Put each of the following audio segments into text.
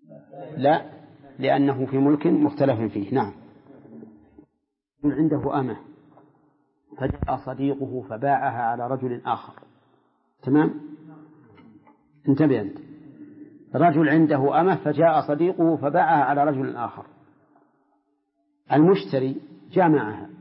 لا، لأنه في ملك مختلف فيه. نعم. عنده أمة فجاء صديقه فباعها على رجل آخر. تمام؟ انتبه أنت. رجل عنده أمة فجاء صديقه فباعها على رجل آخر. المشتري جاء معها،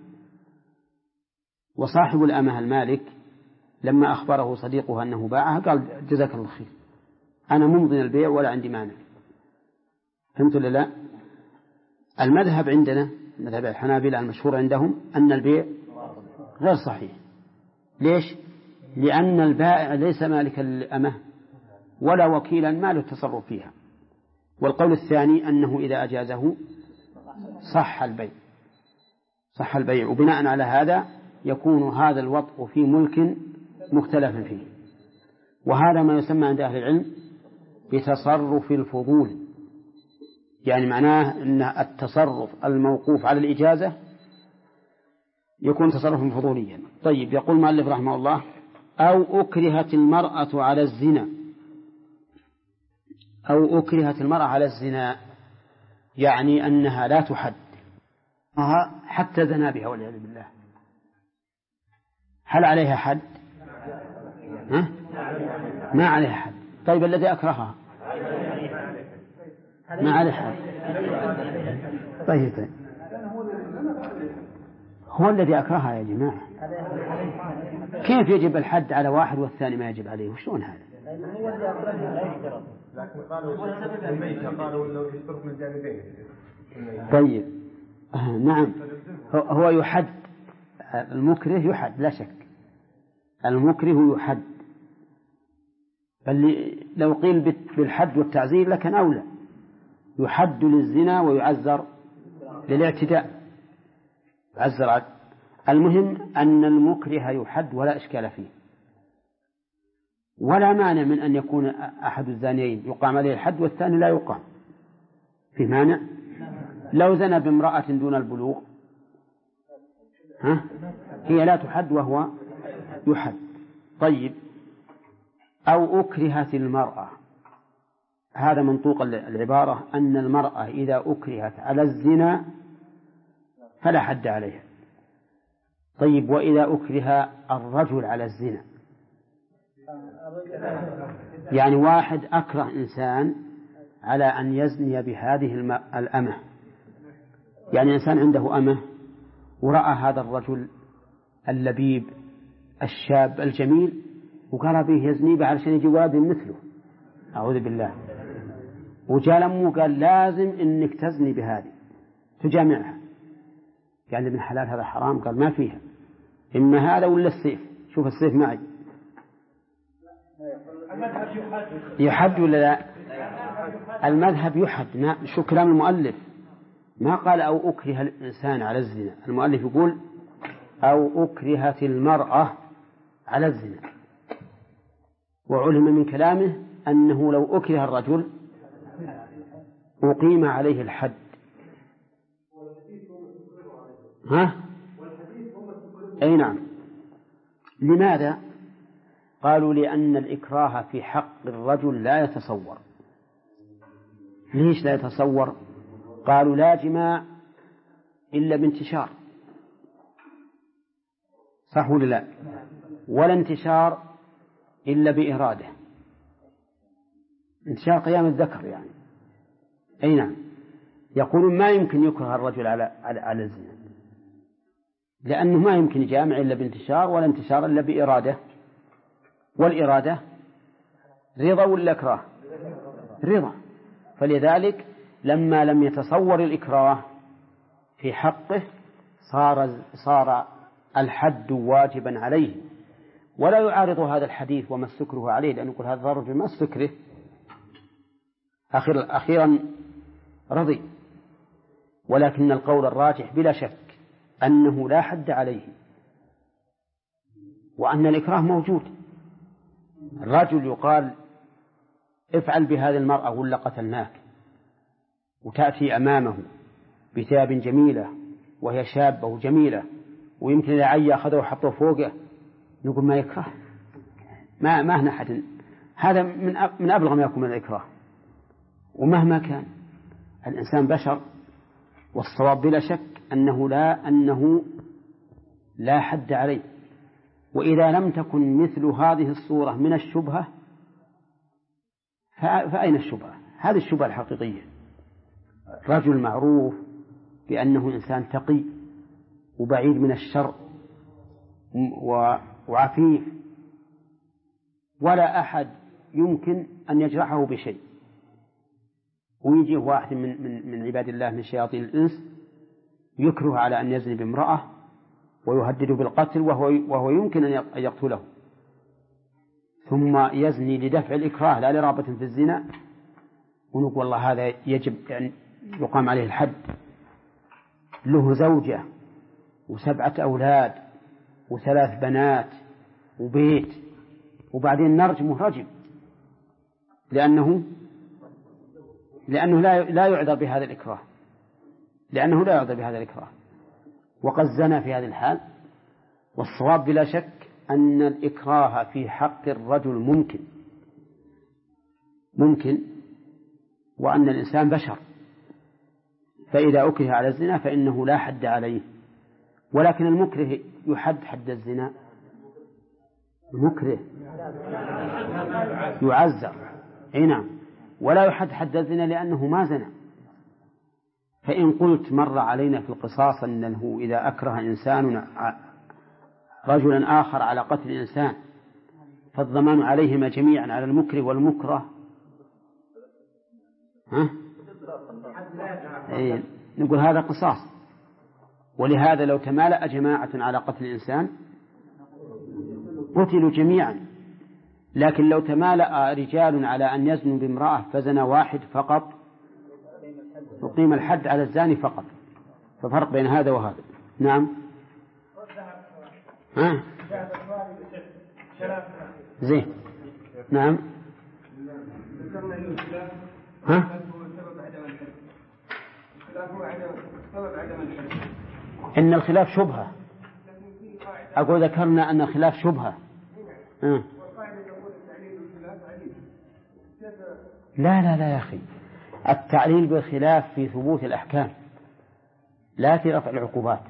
وصاحب الأمة المالك لما أخبره صديقه أنه باعها قال جزاك الله خير، أنا ممضي البيع ولا عندي مانع. فهمت ولا لا؟ المذهب عندنا، مذهب الحنابلة المشهور عندهم، أن البيع غير صحيح. ليش؟ لأن البائع ليس مالك الأمة ولا وكيلا ما له التصرف فيها. والقول الثاني أنه إذا أجازه صح البيع، صح البيع. وبناء على هذا يكون هذا الوطء في ملك مختلف فيه. وهذا ما يسمى عند أهل العلم بتصرف الفضول، يعني معناه أن التصرف الموقوف على الإجازة يكون تصرفا فضوليا. طيب، يقول المؤلف رحمه الله: أو أكرهت المرأة على الزنا. أو أكرهت المرأة على الزنا يعني أنها لا تحد حتى زنا بها والعياذ بالله. هل عليها حد؟ ما عليها حد. طيب، الذي أكرهها ما عليه حد. طيب، هو الذي أكرهها يا جماعة. كيف يجب الحد على واحد والثاني ما يجب عليه؟ وشلون هذا؟ طيب، نعم، هو يحد. المكره يحد لا شك، المكره يحد. بل لو قيل بالحد والتعزير لكن أولى. يحد للزنا ويعزر للاعتداء، يعزر. المهم أن المكره يحد ولا إشكال فيه، ولا مانع من أن يكون أحد الزانيين يقام عليه الحد والثاني لا يقام. في مانع؟ لو زنى بامرأة دون البلوغ هي لا تحد وهو يحد. طيب، أو أكرهت المرأة، هذا منطوق العبارة أن المرأة إذا أكرهت على الزنا فلا حد عليها. طيب، وإذا أكره الرجل على الزنا، يعني واحد أكره إنسان على أن يزني بهذه الأمة، يعني إنسان عنده أمة ورأى هذا الرجل اللبيب الشاب الجميل وقال به يزني به علشان يجي واد مثله، أعوذ بالله، وجاء لمه قال لازم إنك تزني بهذه تجامعها. قال ابن حلال هذا حرام. قال ما فيها، إما هذا ولا السيف. شوف السيف معي. يحد ولا لا؟ المذهب يحد. شو كلام المؤلف؟ ما قال أو أكره الإنسان على الزنا، المؤلف يقول أو أكرهت المرأة على الزنا. وعلم من كلامه أنه لو أكره الرجل أقيم عليه الحد. أي نعم. لماذا؟ قالوا لأن الإكراه في حق الرجل لا يتصور. ليش لا يتصور؟ قالوا لا جماع إلا بانتشار، صح ولا لا؟ ولا انتشار إلا بإرادة، انتشار قيام الذكر يعني. أي نعم. يقولون ما يمكن يكره الرجل على الزنا، لأنه ما يمكن يجامع إلا بانتشار، ولا انتشار إلا بإرادة. والإرادة رضا ولا إكراه؟ رضا. فلذلك لما لم يتصور الإكراه في حقه صار الحد واجبا عليه. ولا يعارض هذا الحديث وما استكره عليه، لأنه يقول هذا الرجل ما استكره، أخيرا رضي. ولكن القول الراجح بلا شك أنه لا حد عليه، وأن الإكراه موجود. الرجل يقال افعل بهذه المرأة ولا قتلناك، وتأتي أمامه بثياب جميلة وهي شابة وجميلة، ويمكن إذا عيا أخذه وحطه فوقه، نقول ما يكره، ما هنا حد. هذا من أبلغ ما يكون من الإكراه. ومهما كان الإنسان بشر، والصواب بلا شك أنه لا حد عليه. وإذا لم تكن مثل هذه الصورة من الشبهة فأين الشبهة؟ هذه الشبهة الحقيقية. رجل معروف بأنه إنسان تقي وبعيد من الشر وعفيف، ولا أحد يمكن أن يجرحه بشيء، ويجي واحد من عباد الله من شياطين الإنس يكره على أن يزني بامرأة ويهدده بالقتل وهو يمكن أن يقتله، ثم يزني لدفع الإكراه لا لرغبة في الزنا، ونقول والله هذا يجب أن يقام عليه الحد. له زوجة و7 أولاد و3 بنات وبيت، وبعدين نرجمه رجم لأنه لا يعذر بهذا الإكراه، وقد زنى في هذه الحال. والصواب بلا شك أن الإكراه في حق الرجل ممكن، وأن الإنسان بشر، فإذا أكره على الزنا فإنه لا حد عليه. ولكن المكره يحد حد الزنا؟ المكره يعزر، نعم، ولا يحد حد الزنا لأنه ما زنى. فإن قلت مر علينا في القصاص أنه إذا أكره إنسان رجلا آخر على قتل إنسان فالضمان عليهما جميعا، على المكره والمكره، نقول هذا قصاص. ولهذا لو تمالأ جماعة على قتل إنسان قتلوا جميعا، لكن لو تمالأ رجال على أن يزنوا بامرأة فزنى واحد فقط يقيم الحد على الزاني فقط. ففرق بين هذا وهذا. نعم. زين. نعم. إن الخلاف شبهة. أقول ذكرنا أن الخلاف شبهة. لا يا أخي، التعليل بالخلاف في ثبوت الأحكام لا في رفع العقوبات.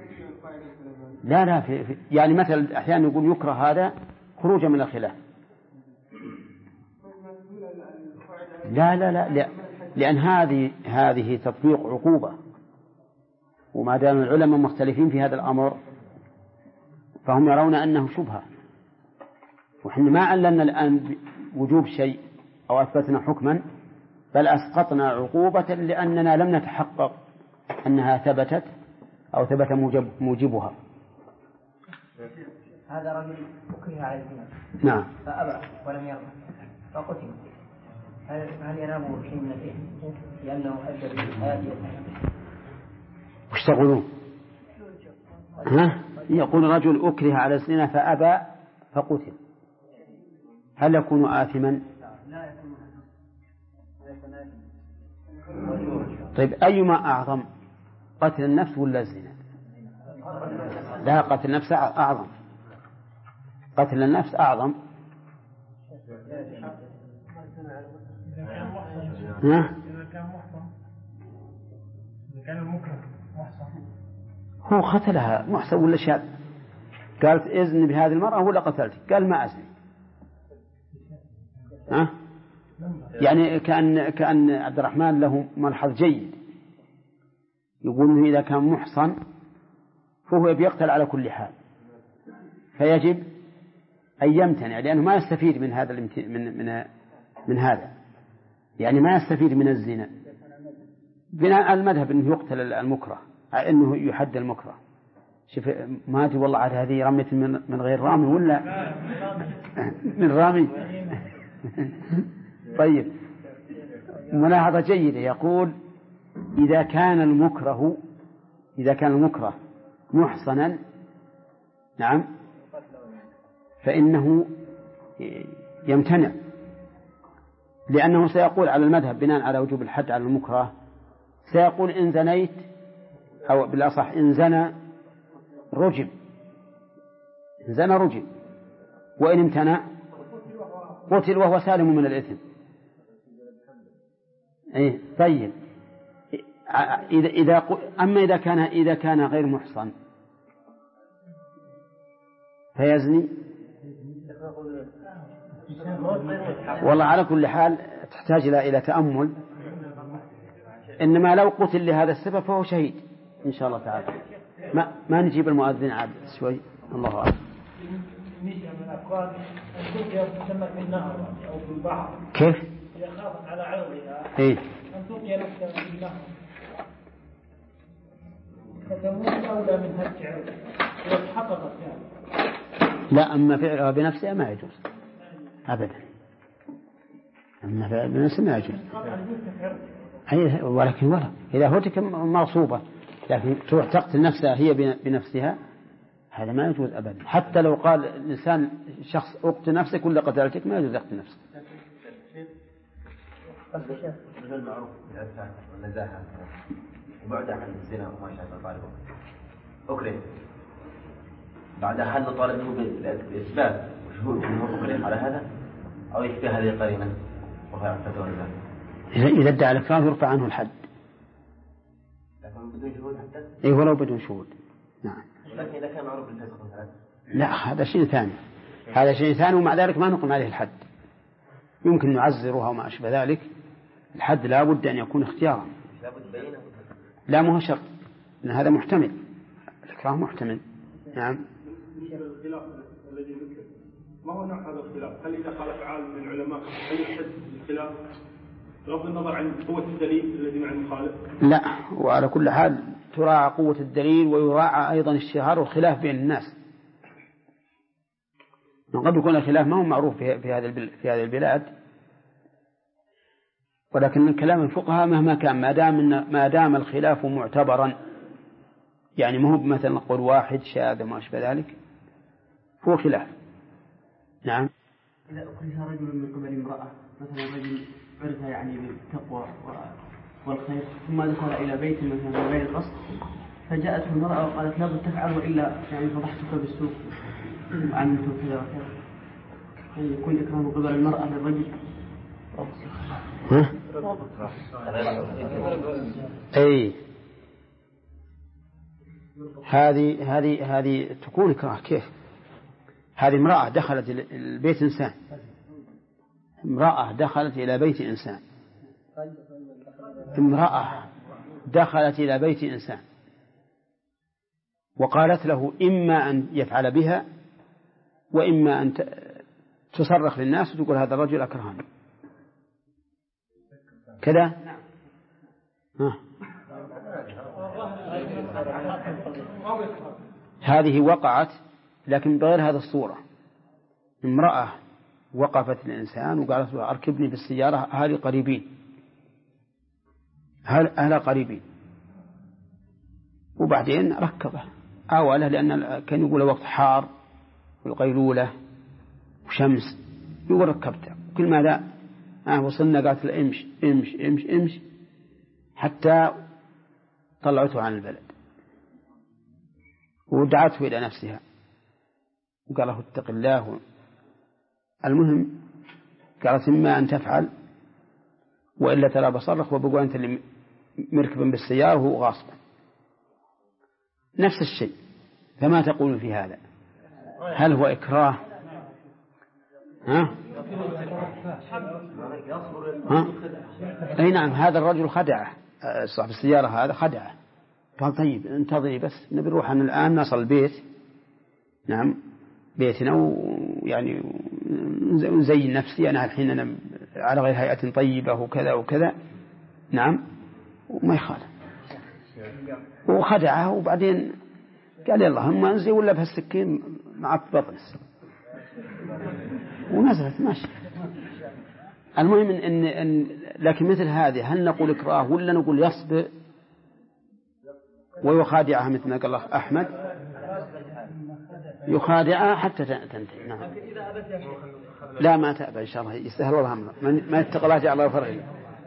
لا يعني مثلا أحيانا يقول يكره هذا خروجا من الخلاف. لا لأن هذه تطبيق عقوبة، وما دام العلماء مختلفين في هذا الأمر فهم يرون أنه شبهة. وحنا ما علمنا الآن وجوب شيء أو أثبتنا حكما، بل أسقطنا عقوبة لأننا لم نتحقق أنها ثبتت أو ثبت موجبها. هذا رجل أكره على الزنا، نعم، فأبى ولم يرضى فقتل، هل ينام شيء من الإثم لأنه أدى بالحياة؟ وش تقولون؟ يقول رجل أكره على الزنا فأبى فقتل، هل يكون آثما؟ طيب أيما أعظم، قتل النفس ولا الزنا؟ لا، قتل النفس أعظم، قتل النفس أعظم. كان المكره محصن، هو قتلها محصن ولا شاذ؟ قالت إذن بهذه المرأة ولا قتلت؟ قال ما أزني. يعني كأن عبد الرحمن له ملحظ جيد، يقول إنه إذا كان محصن فهو بيقتل على كل حال، فيجب أن يمتنع لأنه ما يستفيد من هذا من هذا، يعني ما يستفيد من الزنا. بناء على المذهب أنه يقتل المكره، أنه يحد المكره. شوف ما أدري والله على هذه رمية من غير رامي ولا من رامي. طيب، ملاحظة جيدة. يقول إذا كان المكره محصنا، نعم، فإنه يمتنع، لأنه سيقول على المذهب بناء على وجوب الحد على المكره، سيقول إن زنيت، أو بالأصح إن زنى رجم، وإن امتنع قتل وهو سالم من الإثم. إيه طيب. أما إذا كان غير محصن فيزني. والله على كل حال تحتاج إلى تأمل. إنما لو قتل لهذا السبب فهو شهيد إن شاء الله تعالى. ما نجيب المؤذن عاد شوي. الله أعلم. كيف؟ إذا خافت على عرضها إيه؟ أن تلقي نفسها في النهر فتموت أولى من هج عرضها إذا تحققت يعني. لا، أما فعلها بنفسها ما يجوز أبدا. أما فعلها بنفسها ما يجوز. ولكن ولا إذا هتك مغصوبة لكن تروح تقتل نفسها هي بنفسها هذا ما يجوز أبدا. حتى لو قال الإنسان شخص اقتل نفسك ولا قتلتك ما يجوز يقتل نفسك. من المعروف بالعفة والنزاهة وبعد عن الزنا وما شابه طالبه أكره بعد هل نطالب منه بالإثبات وشهود أنه أكره على هذا أو يكفي هذه القرينة وهي عفة والنزاهة؟ إذا ادعى الإكراه يرفع عنه الحد. لكن بدون شهود حتى؟ إيه ولو بدون شهود. نعم. ولكن إذا كان معروف بالفسق مثلا؟ لا، هذا شيء ثاني. هذا شيء ثاني ومع ذلك ما نقم عليه الحد. يمكن نعزرها وما أشبه ذلك. الحد لا بد أن يكون اختيارا. لا مو شرط لأن هذا محتمل. الإكراه محتمل. نعم. الخلاف الذي ذكر ما هو نوع هذا الخلاف؟ هل إذا خالف عالم من العلماء هل يحد الخلاف بغض النظر عن قوة الدليل الذي مع المخالف؟ لا، وعلى كل حال تراعى قوة الدليل ويراعى أيضا الشهار والخلاف بين الناس. قد يكون الخلاف ما هو معروف في هذه البلاد ولكن من كلام الفقهاء مهما كان ما دام الخلاف معتبرا يعني ما هو مثلا قول واحد شاذ وما أشبه ذلك هو خلاف. نعم. إذا أكره رجل من قبل امرأة مثلا رجل عرف يعني بالتقوى والخير ثم دخل إلى بيت مثلا بغير القصد فجاءته المرأة وقالت لا تفعل وإلا يعني فضحتك بالسوق وعملت كذا وكذا يعني يكون إكراه من قبل المرأة للرجل. أي هذه تكون إكراه. كيف؟ هذه امرأة دخلت البيت إنسان. امرأة دخلت إلى بيت إنسان. امرأة دخلت إلى بيت إنسان وقالت له إما أن يفعل بها وإما أن تصرخ للناس وتقول هذا الرجل أكرهني كذا. هذه وقعت لكن بغير هذا الصورة. امرأة وقفت الإنسان وقالت له أركبني بالسيارة أهلي قريبين أهل قريبين وبعدين ركبه أوله لأن كان يقول وقت حار والقيلولة وشمس يقول ركبته كل ما لا وصلنا قالت له امش امش امش امش حتى طلعته عن البلد ودعته إلى نفسها وقال له اتق الله. المهم قالت إما أن تفعل وإلا ترى بصرخ وبقوا أنت اللي مركبا بالسيارة وهو غاصبا نفس الشيء. فما تقول في هذا؟ هل هو إكراه؟ أي نعم. هذا الرجل خدعه صاحب السيارة هذا خدعه قال طيب انتظري بس نبي نروح أن الآن نصل البيت. نعم بيتنا ويعني نزين نفسي أنا الحين أنا على غير هيئة طيبة وكذا وكذا. نعم وما يخالف وخدعه وبعدين قال يلا هم انزل ولا بهالسكين معك بطنس ونزلت ماشي. المهم إن لكن مثل هذه هل نقول إكراه ولا نقول يصبر ويخادعها مثل ما قال الله أحمد يخادعها حتى تنتهي. نعم. لا ما تأبى إن شاء الله يستاهل الله أمره ما يتقى الله جعل الله فرعه.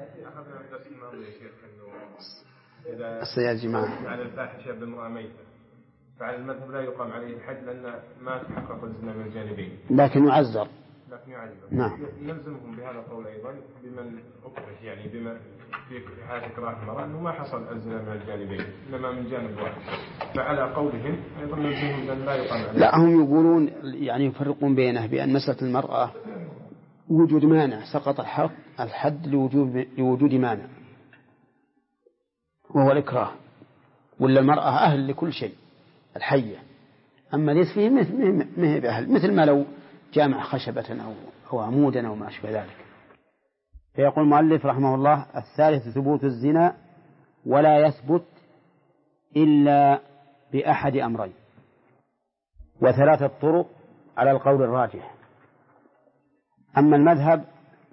الصياد جماعة على الفاحشة بالمرأة ميتة فعلى المذهب لا يقام عليه الحد لأن ما تحقق الزنا من الجانبين لكن يعذر. نعم. نلزمهم بهذا القول أيضا بمن أكره يعني بما في حالة إكراه المرأة أنه ما حصل الزنا من الجانبين إنما من جانب واحد، فعلى قولهم أيضا نلزمهم أن لا يقام عليه. لا، هم يقولون يعني يفرقون بينه بأن مسألة المرأة وجود مانع سقط الحد لوجود مانع وهو الإكراه، ولا المرأة أهل لكل شيء الحية، أما ليس فيه مه بأهل، مثل ما لو جامع خشبة أو عمودا أو ما أشبه ذلك. فيقول المؤلف رحمه الله: الثالث ثبوت الزنا ولا يثبت إلا بأحد أمرين، وثلاثة طرق على القول الراجح. أما المذهب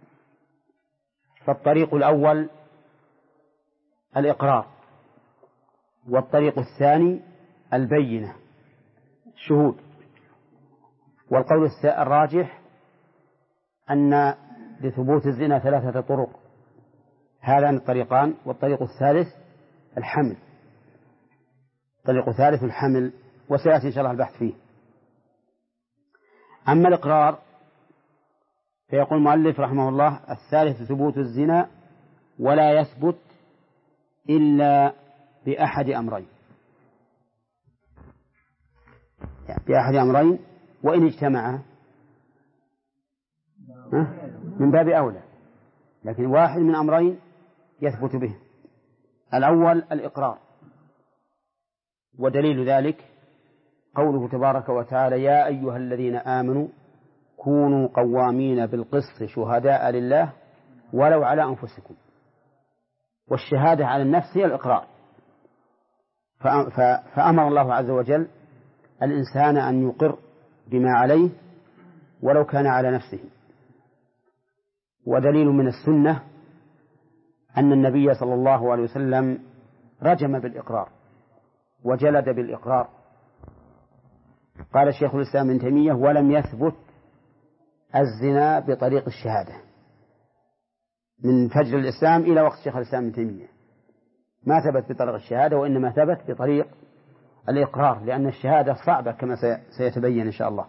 فالطريق الأول الإقرار، والطريق الثاني البينة الشهود، والقول الراجح أن لثبوت الزنا ثلاثة طرق، هذان الطريقان، والطريق الثالث الحمل، طريق ثالث الحمل، وسيأتي إن شاء الله البحث فيه. أما الإقرار فيقول المؤلف رحمه الله: الثالث ثبوت الزنا ولا يثبت إلا بأحد أمرين، يعني بأحد أمرين، وإن اجتمعا من باب أولى، لكن واحد من أمرين يثبت به. الأول الإقرار، ودليل ذلك قوله تبارك وتعالى: يا أيها الذين آمنوا كونوا قوامين بالقسط شهداء لله ولو على أنفسكم. والشهادة على النفس هي الإقرار، فأمر الله عز وجل الإنسان أن يقر بما عليه ولو كان على نفسه. ودليل من السنة أن النبي صلى الله عليه وسلم رجم بالإقرار وجلد بالإقرار. قال شيخ الإسلام ابن تيمية: ولم يثبت الزنا بطريق الشهادة من فجر الإسلام إلى وقت شيخ الإسلام ابن تيمية، ما ثبت بطريق الشهادة، وإنما ثبت بطريق الإقرار، لأن الشهادة صعبة كما سيتبين إن شاء الله.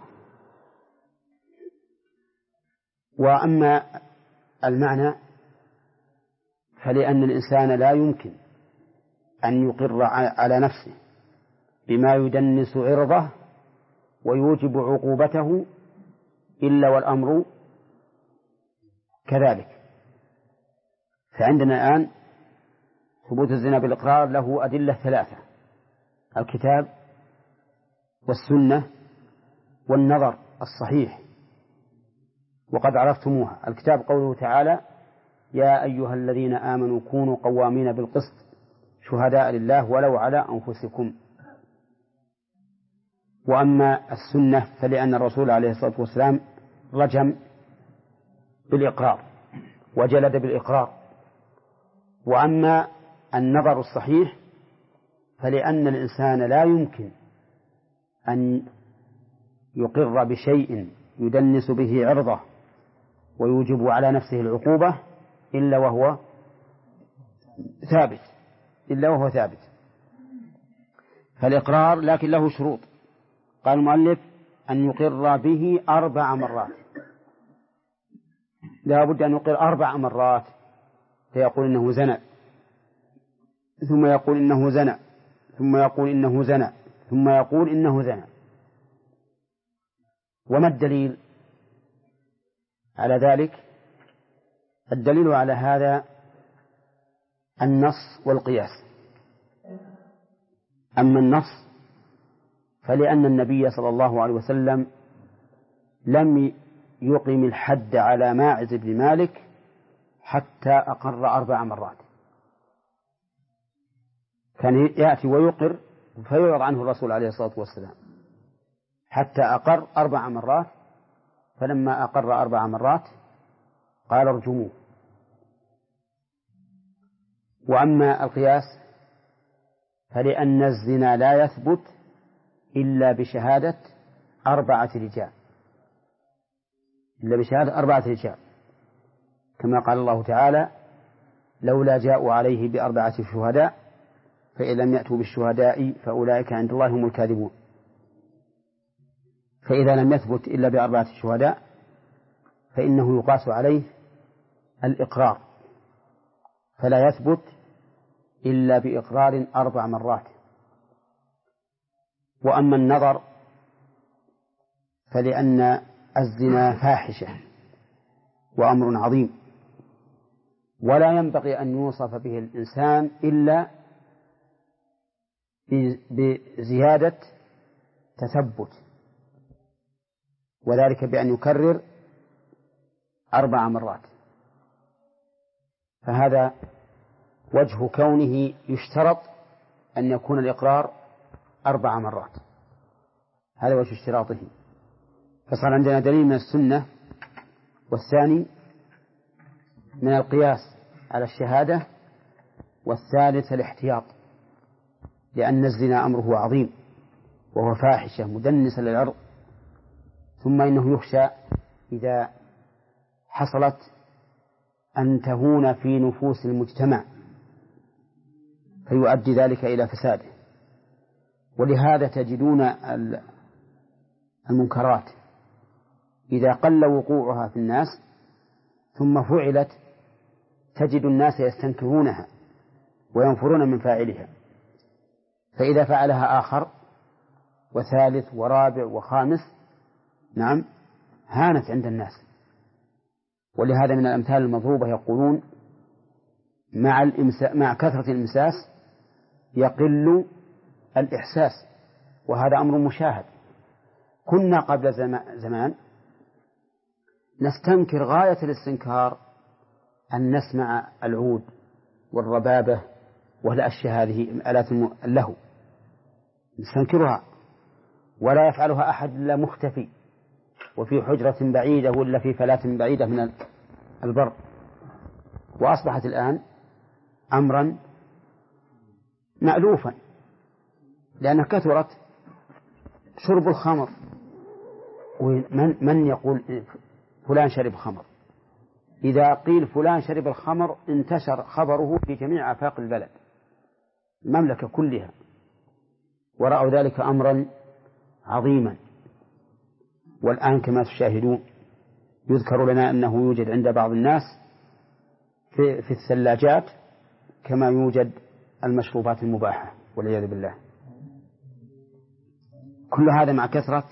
وأما المعنى فلأن الإنسان لا يمكن أن يقر على نفسه بما يدنس عرضه ويوجب عقوبته إلا والأمر كذلك. فعندنا الآن ثبوت الزنا بالإقرار له أدلة ثلاثة: الكتاب والسنة والنظر الصحيح، وقد عرفتموها. الكتاب قوله تعالى: يا أيها الذين آمنوا كونوا قوامين بالقسط شهداء لله ولو على أنفسكم. وأما السنة فلأن الرسول عليه الصلاة والسلام رجم بالإقرار وجلد بالإقرار. وأما النظر الصحيح فلأن الإنسان لا يمكن أن يقر بشيء يدنس به عرضه ويوجب على نفسه العقوبة إلا وهو ثابت. فالإقرار لكن له شروط. قال المؤلف: أن يقر به 4 مرات، لا بد أن يقر 4 مرات، فيقول إنه زنى، ثم يقول إنه زنى، ثم يقول إنه زنى، ثم يقول إنه زنى. وما الدليل على ذلك؟ الدليل على هذا النص والقياس. أما النص فلأن النبي صلى الله عليه وسلم لم يقم الحد على ماعز بن مالك حتى أقر 4 مرات، كان يأتي ويقر فيعرض عنه الرسول عليه الصلاة والسلام حتى أقر 4 مرات، فلما أقر 4 مرات قال: ارجموه. وأما القياس فلأن الزنا لا يثبت إلا بشهادة 4 رجال، كما قال الله تعالى: لولا جاءوا عليه ب4 شهداء فإن لم يأتوا بالشهداء فأولئك عند الله هم الكاذبون. فإذا لم يثبت إلا ب4 شهداء فإنه يقاس عليه الإقرار، فلا يثبت إلا بإقرار 4 مرات. وأما النظر فلأن الزنا فاحشة وأمر عظيم، ولا ينبغي أن يوصف به الإنسان إلا بزيادة تثبت، وذلك بأن يكرر 4 مرات. فهذا وجه كونه يشترط أن يكون الإقرار 4 مرات، هذا وجه اشتراطه. فصار عندنا دليل من السنة، والثاني من القياس على الشهادة، والثالث الاحتياط، لأن الزنا أمره عظيم وهو فاحشة مدنسة للعرض. ثم إنه يخشى إذا حصلت أن تهون في نفوس المجتمع فيؤدي ذلك إلى فساده. ولهذا تجدون المنكرات إذا قل وقوعها في الناس ثم فعلت تجد الناس يستنكرونها وينفرون من فاعلها، فإذا فعلها آخر وثالث ورابع وخامس نعم هانت عند الناس. ولهذا من الأمثال المضروبة يقولون مع كثرة الإمساس يقل الإحساس، وهذا أمر مشاهد. كنا قبل زمان نستنكر غاية الاستنكار أن نسمع العود والربابة والأشياء هذه آلات اللهو، نستنكرها، ولا يفعلها أحد إلا مختفي وفي حجرة بعيدة ولا في فلاة بعيدة من البر. وأصبحت الآن أمرا مألوفا، لأن كثرت شرب الخمر. من يقول فلان شرب خمر؟ إذا قيل فلان شرب الخمر انتشر خبره في جميع آفاق البلد، المملكة كلها، ورأوا ذلك أمرا عظيما. والآن كما تشاهدون يذكر لنا أنه يوجد عند بعض الناس في الثلاجات كما يوجد المشروبات المباحة والعياذ بالله. كل هذا مع كثرة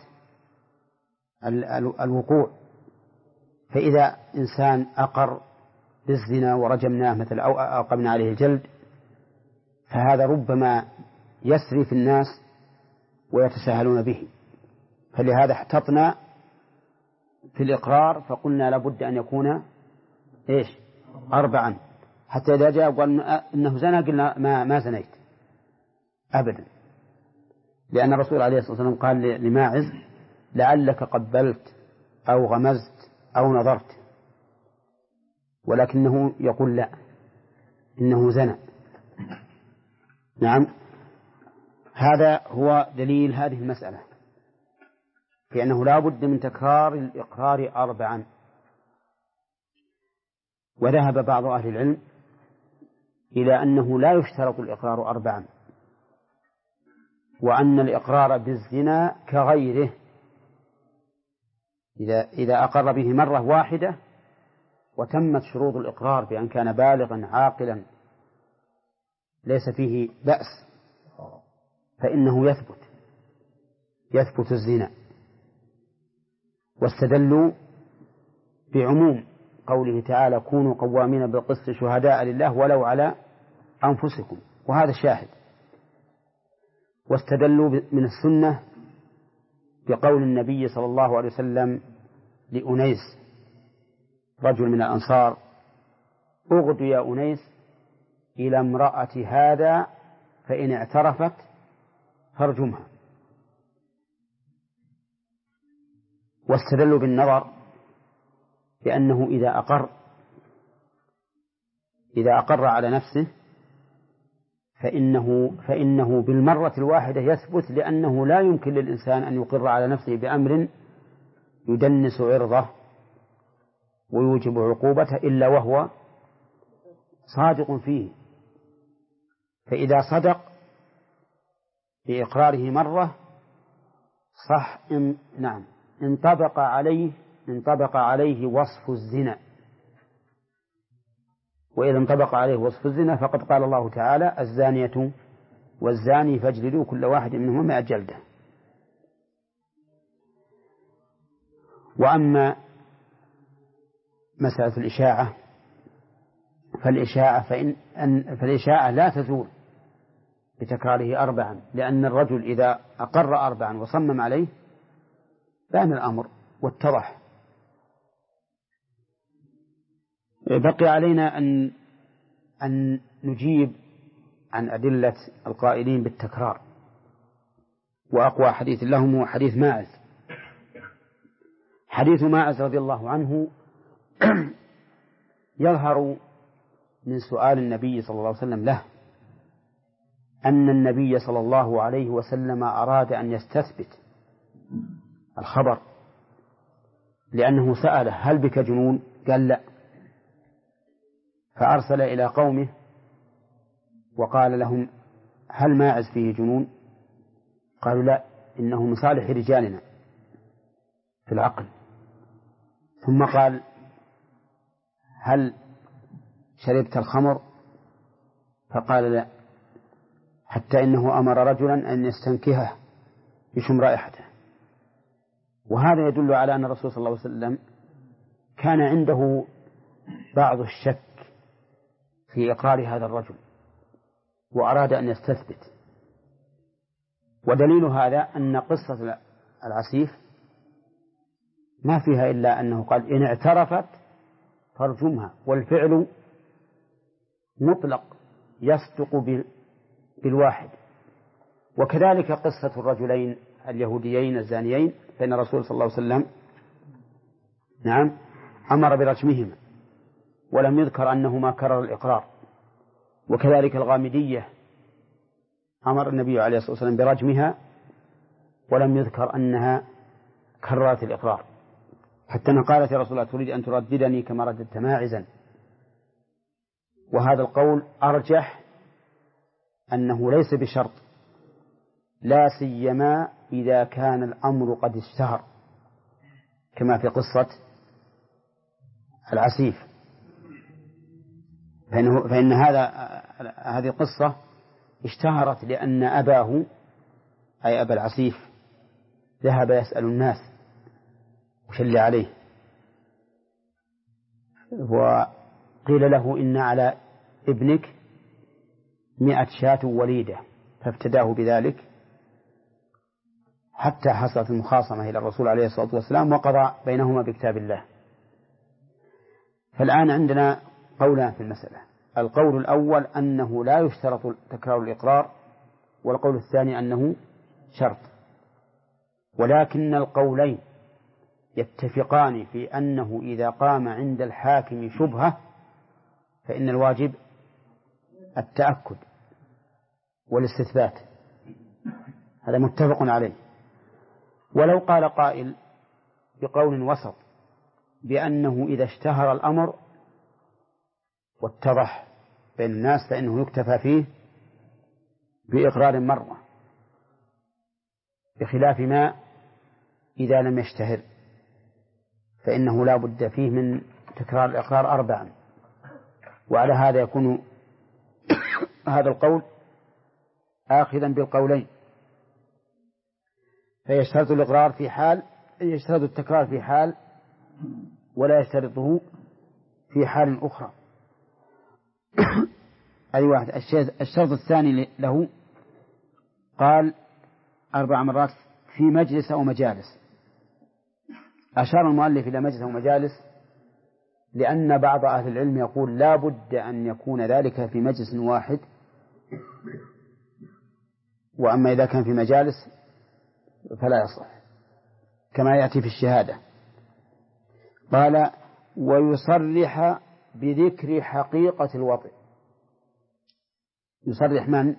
الوقوع. فإذا إنسان أقر بالزنا ورجمناه مثل أو أقمنا عليه الجلد، فهذا ربما يسري في الناس ويتساهلون به. فلهذا احتطنا في الإقرار فقلنا لابد أن يكون 4، حتى إذا جاء وقال إنه زنا قلنا ما زنيت أبدا، لأن الرسول عليه الصلاة والسلام قال لماعز لعلك قبلت أو غمزت أو نظرت، ولكنه يقول لا، إنه زنا. نعم، هذا هو دليل هذه المسألة، في أنه لا بد من تكرار الإقرار 4. وذهب بعض أهل العلم إلى أنه لا يشترط الإقرار 4، وأن الإقرار بالزنا كغيره، إذا أقر به مرة واحدة وتمت شروط الإقرار بأن كان بالغا عاقلا ليس فيه بأس فإنه يثبت الزنا. واستدلوا بعموم قوله تعالى كونوا قوامين بالقسط شهداء لله ولو على أنفسكم، وهذا شاهد. واستدلوا من السنة بقول النبي صلى الله عليه وسلم لأنيس رجل من الأنصار اغد يا أنيس إلى امرأة هذا فإن اعترفت فارجمها. واستدلوا بالنظر بأنه إذا أقر على نفسه فإنه بالمرة الواحدة يثبت، لأنه لا يمكن للإنسان أن يقر على نفسه بأمر يدنس عرضه ويوجب عقوبته إلا وهو صادق فيه. فإذا صدق بإقراره مرة صح نعم انطبق عليه وصف الزنا. وإذا انطبق عليه وصف الزنا فقد قال الله تعالى: الزانية والزاني فاجلدوا كل واحد منهما 100 جلدة. وأما مسألة الإشاعة فالإشاعة لا تزول بتكراره 4، لأن الرجل إذا أقر 4 وصمم عليه بان الأمر واتضح. بقي علينا أن نجيب عن أدلة القائلين بالتكرار، وأقوى حديث لهم هو حديث ماعز. حديث ماعز رضي الله عنه يظهر من سؤال النبي صلى الله عليه وسلم له أن النبي صلى الله عليه وسلم أراد أن يستثبت الخبر، لأنه سأله: هل بك جنون؟ قال: لا. فأرسل إلى قومه وقال لهم: هل ماعز فيه جنون؟ قالوا: لا، إنه من صالح رجالنا في العقل. ثم قال: هل شربت الخمر؟ فقال: لا، حتى إنه أمر رجلا أن يستنكهه يشم رائحته. وهذا يدل على أن الرسول صلى الله عليه وسلم كان عنده بعض الشك في إقرار هذا الرجل وأراد أن يستثبت. ودليل هذا أن قصة العسيف ما فيها إلا أنه قال: إن اعترفت فارجمها، والفعل مطلق يصدق بالواحد. وكذلك قصة الرجلين اليهوديين الزانيين، فإن الرسول صلى الله عليه وسلم أمر برجمهما ولم يذكر أنهما كرر الإقرار. وكذلك الغامدية أمر النبي عليه الصلاة والسلام برجمها ولم يذكر أنها كررت الإقرار، حتى أنها قالت: يا رسول الله، تريد أن ترددني كما رددت ماعزا؟ وهذا القول أرجح أنه ليس بشرط، لا سيما إذا كان الأمر قد اشتهر، كما في قصة العسيف. فإن هذه القصة اشتهرت لأن أباه، أي أبا العسيف، ذهب يسأل الناس وشل عليه، وقيل له: إن على ابنك 100 شاة وليدة، فافتداه بذلك حتى حصلت المخاصمة إلى الرسول عليه الصلاة والسلام وقضى بينهما بكتاب الله. فالآن عندنا قولان في المسألة: القول الأول أنه لا يشترط تكرار الإقرار، والقول الثاني أنه شرط. ولكن القولين يتفقان في أنه إذا قام عند الحاكم شبهة فإن الواجب التأكد والاستثبات، هذا متفق عليه. ولو قال قائل بقول وسط بأنه إذا اشتهر الأمر واتضح بين الناس فإنه يكتفى فيه بإقرار مرة، بخلاف ما إذا لم يشتهر فإنه لا بد فيه من تكرار الإقرار 4. وعلى هذا يكون هذا القول آخذا بالقولين، فيشترط الإقرار في حال، يشترط التكرار في حال ولا يشترطه في حال أخرى. أي واحد. الشرط الثاني له قال 4 مرات في مجلس أو مجالس. أشار المؤلف إلى مجلس أو مجالس لأن بعض أهل العلم يقول لا بد أن يكون ذلك في مجلس واحد، وأما إذا كان في مجالس فلا يصح، كما يأتي في الشهادة. قال: ويصرح بذكر حقيقة الوطئ. يصرح من؟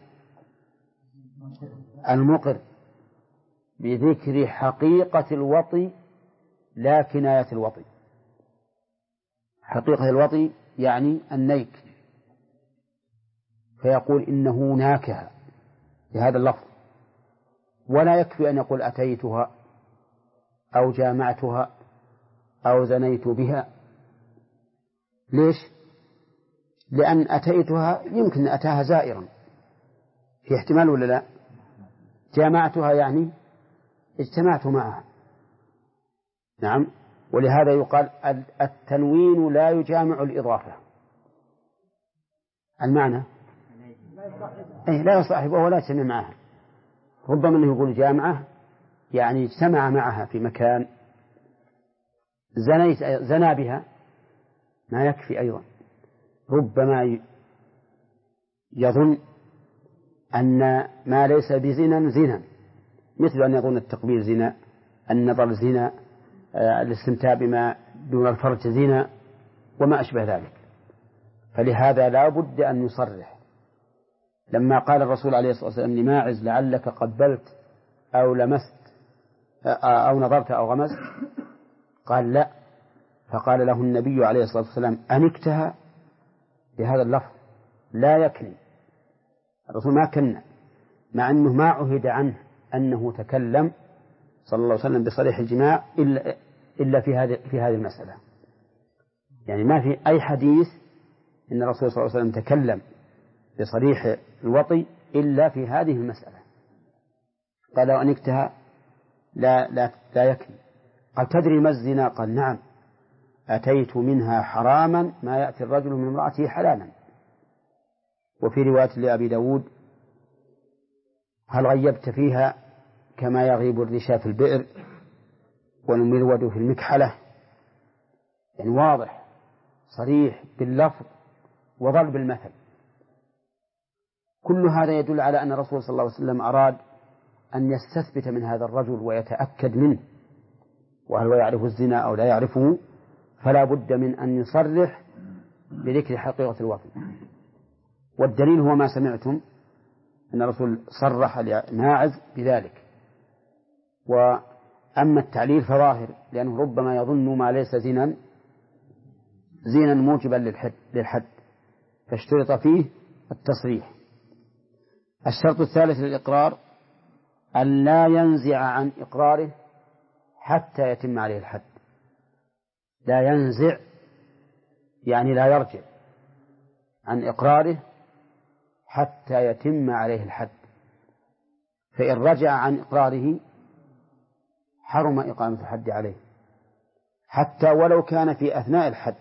المقر بذكر حقيقة الوطئ لا كناية الوطئ. حقيقة الوطئ يعني النيك، فيقول إنه ناكها بهذا اللفظ، ولا يكفي أن يقول أتيتها أو جامعتها أو زنيت بها. ليش؟ لأن أتيتها يمكن أتاها زائرا، في احتمال ولا لا؟ جامعتها يعني اجتمعت معها. نعم. ولهذا يقال التنوين لا يجامع الإضافة. المعنى لا يصاحبه ولا يجتمع معها. ربما أنه يقول جامعة يعني اجتمع معها في مكان، زنا بها، ما يكفي أيضا. ربما يظن أن ما ليس بزنا زنا، مثل أن يظن التقبيل زنا، النظر زنا، الاستمتاع بما دون الفرج زنا، وما أشبه ذلك. فلهذا لا بد أن يصرح. لما قال الرسول عليه الصلاة والسلام لماعز لعلك قبلت أو لمست أو نظرت أو غمست، قال لا، فقال له النبي عليه الصلاة والسلام أنكتها بهذا اللفظ لا يكني. الرسول ما كنا، مع أنه ما عهد عنه أنه تكلم صلى الله عليه وسلم بصريح الجماع إلا في هذه المسألة. يعني ما في أي حديث إن الرسول صلى الله عليه وسلم تكلم بصريح الوطي إلا في هذه المسألة. قال لو أنكتها لا يكني. قال تدري ما الزنا؟ قال نعم، أتيت منها حراما ما يأتي الرجل من امرأته حلالا. وفي رواية لأبي داود هل غيبت فيها كما يغيب الرشا في البئر والمرود في المكحلة؟ يعني واضح صريح باللفظ وضرب المثل. كل هذا يدل على أن الرسول صلى الله عليه وسلم أراد أن يستثبت من هذا الرجل ويتأكد منه، وهل هو يعرف الزنا أو لا يعرفه، فلا بد من أن يصرح بذكر حقيقة الوطن. والدليل هو ما سمعتم أن الرسول صرح لماعز بذلك. وأما التعليل فظاهر، لأنه ربما يظن ما ليس زنا موجبا للحد، فاشترط فيه التصريح. الشرط الثالث للإقرار أن لا ينزع عن إقراره حتى يتم عليه الحد. لا ينزع يعني لا يرجع عن إقراره حتى يتم عليه الحد، فإن رجع عن إقراره حرم إقامة الحد عليه حتى ولو كان في أثناء الحد.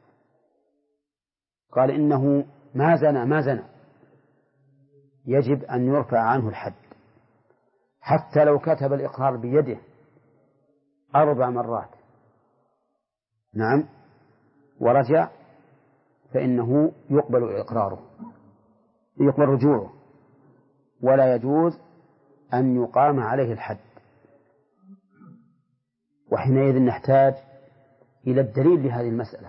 قال إنه ما زنى يجب أن يرفع عنه الحد، حتى لو كتب الإقرار بيده 4 مرات نعم ورجع، فإنه يقبل إقراره، يقبل رجوعه، ولا يجوز أن يقام عليه الحد. وحينئذ نحتاج إلى الدليل لهذه المسألة.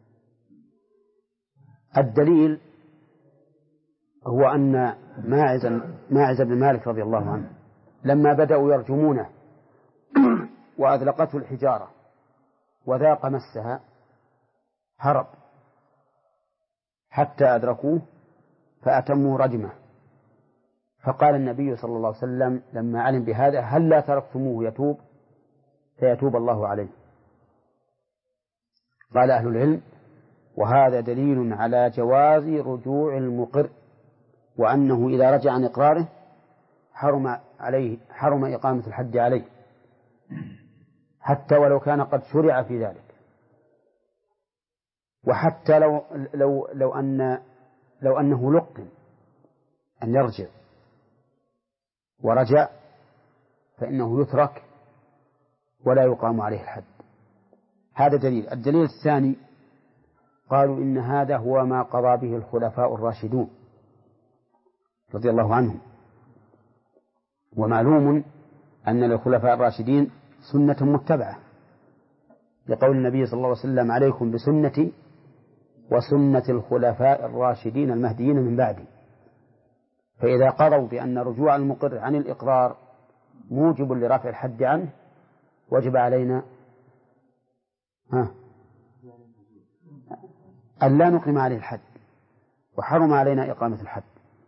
الدليل هو أن ماعز بن مالك رضي الله عنه لما بدأوا يرجمونه وأذلقته الحجارة وذاق مسها هرب حتى أدركوه فأتموا رجمه. فقال النبي صلى الله عليه وسلم لما علم بهذا هل لا تركتموه يتوب فيتوب الله عليه؟ قال أهل العلم وهذا دليل على جواز رجوع المقر، وأنه إذا رجع عن إقراره حرم إقامة الحد عليه حتى ولو كان قد شرع في ذلك. وحتى لو أنه لقن أن يرجع ورجع فإنه يترك ولا يقام عليه الحد. هذا دليل. الدليل الثاني قالوا إن هذا هو ما قضى به الخلفاء الراشدون رضي الله عنهم. ومعلوم أن للخلفاء الراشدين سنة متبعة، لقول النبي صلى الله عليه وسلم عليكم بسنتي وسنة الخلفاء الراشدين المهديين من بعدي. فإذا قضوا بأن رجوع المقر عن الإقرار موجب لرفع الحد عنه وجب علينا أن لا نقيم عليه الحد، وحرم علينا إقامة الحد.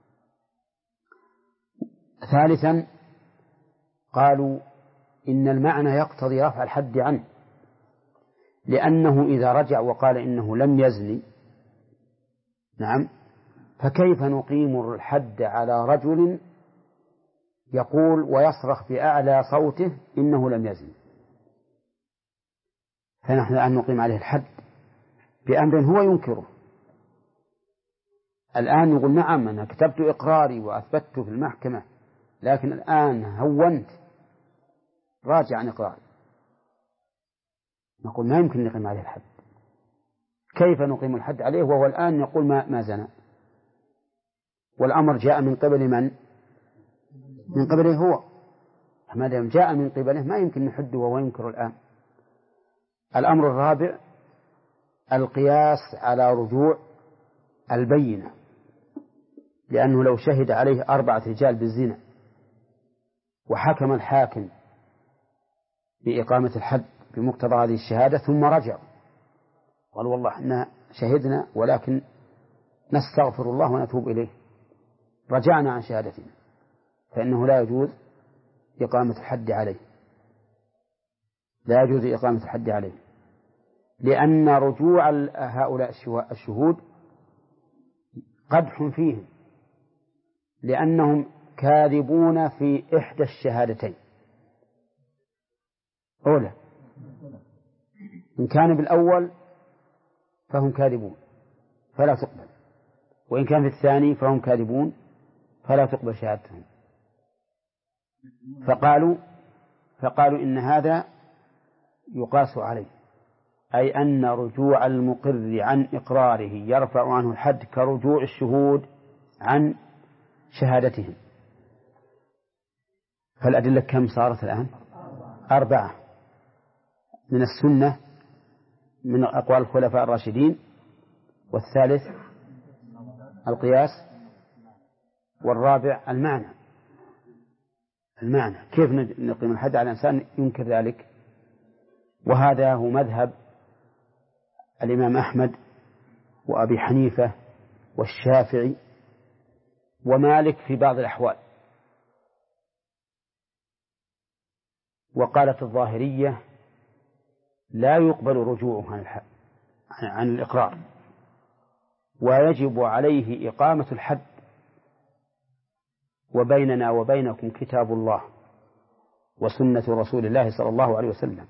ثالثا قالوا إن المعنى يقتضي رفع الحد عنه، لأنه إذا رجع وقال إنه لم يزني نعم. فكيف نقيم الحد على رجل يقول ويصرخ بأعلى صوته إنه لم يزن؟ فنحن الآن نقيم عليه الحد بأمر هو ينكره. الآن يقول نعم أنا كتبت إقراري وأثبته في المحكمة، لكن الآن هونت راجع عن إقراري. نقول ما يمكن نقيم عليه الحد. كيف نقيم الحد عليه وهو الآن يقول ما زنى؟ والأمر جاء من قبل من؟ من قبله هو. ما دام جاء من قبله ما يمكن نحده وهو ينكر الآن. الأمر الرابع القياس على رجوع البينة، لأنه لو شهد عليه 4 رجال بالزنا وحكم الحاكم بإقامة الحد بمقتضى هذه الشهادة ثم رجع قال والله إحنا شهدنا ولكن نستغفر الله ونتوب إليه، رجعنا عن شهادتنا، فإنه لا يجوز إقامة الحد عليه، لا يجوز إقامة الحد عليه، لأن رجوع هؤلاء الشهود قدح فيهم، لأنهم كاذبون في إحدى الشهادتين. أولى إن كان بالأول فهم كاذبون فلا تقبل، وإن كان في الثاني فهم كاذبون فلا تقبل شهادتهم. فقالوا إن هذا يقاس عليه، أي أن رجوع المقر عن إقراره يرفع عنه الحد كرجوع الشهود عن شهادتهم. فالأدلة كم صارت الآن؟ 4 من السنة من أقوال الخلفاء الراشدين، والثالث القياس، والرابع المعنى. كيف نقيم الحد على الإنسان ينكر ذلك؟ وهذا هو مذهب الإمام أحمد وأبي حنيفة والشافعي ومالك في بعض الأحوال. وقالت الظاهرية لا يقبل رجوعه عن الإقرار، ويجب عليه إقامة الحد، وبيننا وبينكم كتاب الله وسنة رسول الله صلى الله عليه وسلم.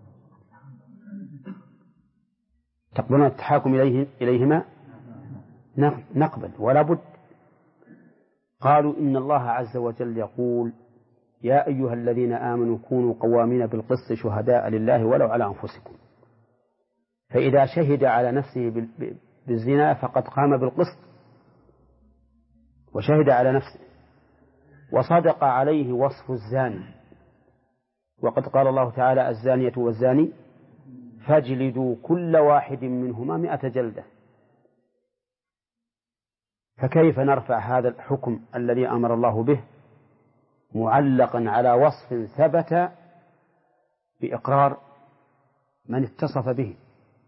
تقبلون التحاكم إليهما؟ نقبل ولا بد. قالوا إن الله عز وجل يقول يا أيها الذين آمنوا كونوا قوامين بالقسط شهداء لله ولو على أنفسكم، فإذا شهد على نفسه بالزنا فقد قام بالقسط وشهد على نفسه وصدق عليه وصف الزاني، وقد قال الله تعالى الزانية والزاني فاجلدوا كل واحد منهما 100 جلدة. فكيف نرفع هذا الحكم الذي أمر الله به معلقا على وصف ثبت بإقرار من اتصف به؟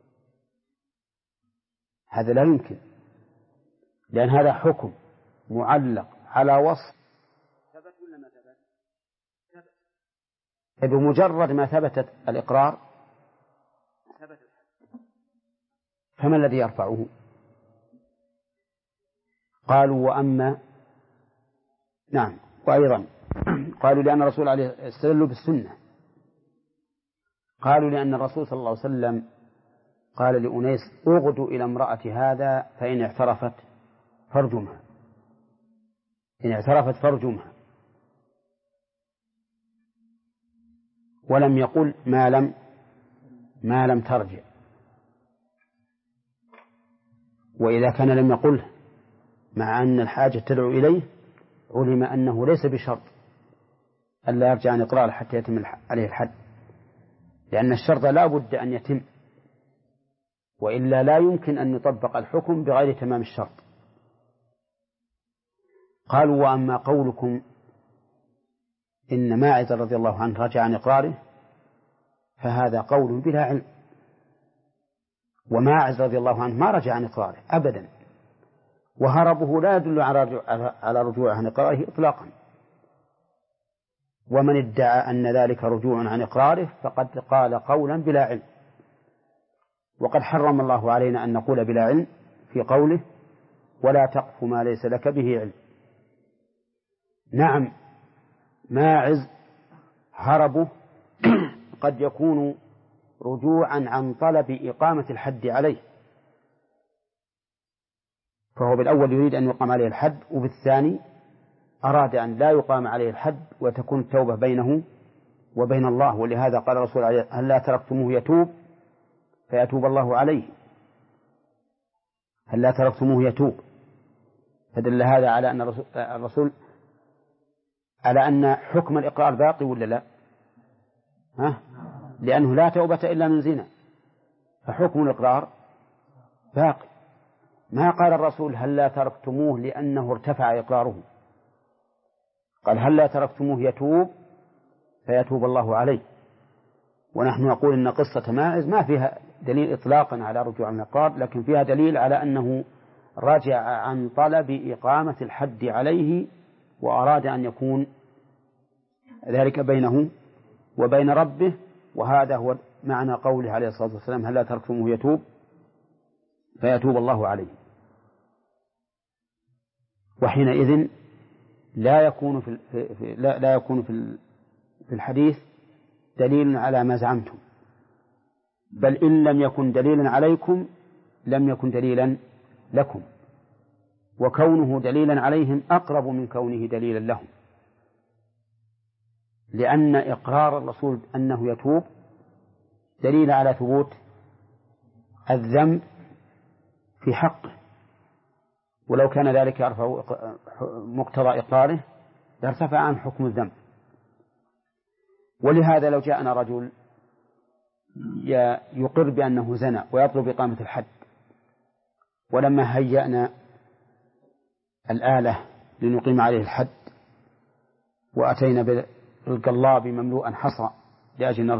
هذا لا يمكن، لأن هذا حكم معلق على وصف ثبت ولا ما ثبت؟ فبمجرد ما ثبتت الإقرار ثبت الحد، فما الذي يرفعه؟ قالوا وأما وأيضا قالوا لأن الرسول عليه استدلوا بالسنة. قالوا لأن الرسول صلى الله عليه وسلم قال لأنيس اغدوا إلى امرأة هذا فإن اعترفت فارجمها، إن اعترفت فارجمها، ولم يقل ما لم ترجع. وإذا كان لم يقله مع أن الحاجة تدعو إليه علم أنه ليس بشرط ألا يرجع عن إقرار حتى يتم عليه الحد، لأن الشرط لا بد أن يتم، وإلا لا يمكن أن يطبق الحكم بغير تمام الشرط. قالوا وأما قولكم إن ماعز رضي الله عنه رجع عن إقراره فهذا قول بلا علم، وماعز رضي الله عنه ما رجع عن إقراره أبدا، وهربه لا يدل على رجوعه عن إقراره إطلاقا. ومن ادعى أن ذلك رجوع عن إقراره فقد قال قولا بلا علم، وقد حرم الله علينا أن نقول بلا علم في قوله ولا تقف ما ليس لك به علم. نعم، ماعز هربه قد يكون رجوعا عن طلب إقامة الحد عليه، فهو بالأول يريد أن يقام عليه الحد، وبالثاني أراد أن لا يقام عليه الحد وتكون التوبة بينه وبين الله. ولهذا قال الرسول عليه: هل لا تركتموه يتوب فيتوب الله عليه؟ هل لا تركتموه يتوب، فدل هذا على أن الرسول على أن حكم الإقرار باقي ولا لا؟ لأنه لا توبة إلا من زنا، فحكم الإقرار باقي. ما قال الرسول هل لا تركتموه لأنه ارتفع إقراره، قال هل لا تركتموه يتوب فيتوب الله عليه. ونحن نقول إن قصة ماعز ما فيها دليل إطلاقا على رجوع الإقرار، لكن فيها دليل على أنه رجع عن طلب إقامة الحد عليه، وأراد أن يكون ذلك بينه وبين ربه. وهذا هو معنى قوله عليه الصلاة والسلام: هل لا تركتموه يتوب فيتوب الله عليه. وحينئذ لا يكون في الحديث دليل على ما زعمتم، بل إن لم يكن دليلا عليكم لم يكن دليلا لكم، وكونه دليلا عليهم أقرب من كونه دليلا لهم، لأن إقرار الرسول أنه يتوب دليل على ثبوت الذنب في حقه، ولو كان ذلك يرفع مقتضى إقراره يرتفع عن حكم الذنب. ولهذا لو جاءنا رجل يقر بأنه زنى ويطلب إقامة الحد، ولما هيأنا الآلة لنقيم عليه الحد وأتينا بالقلاب مملوءا حصى لأجل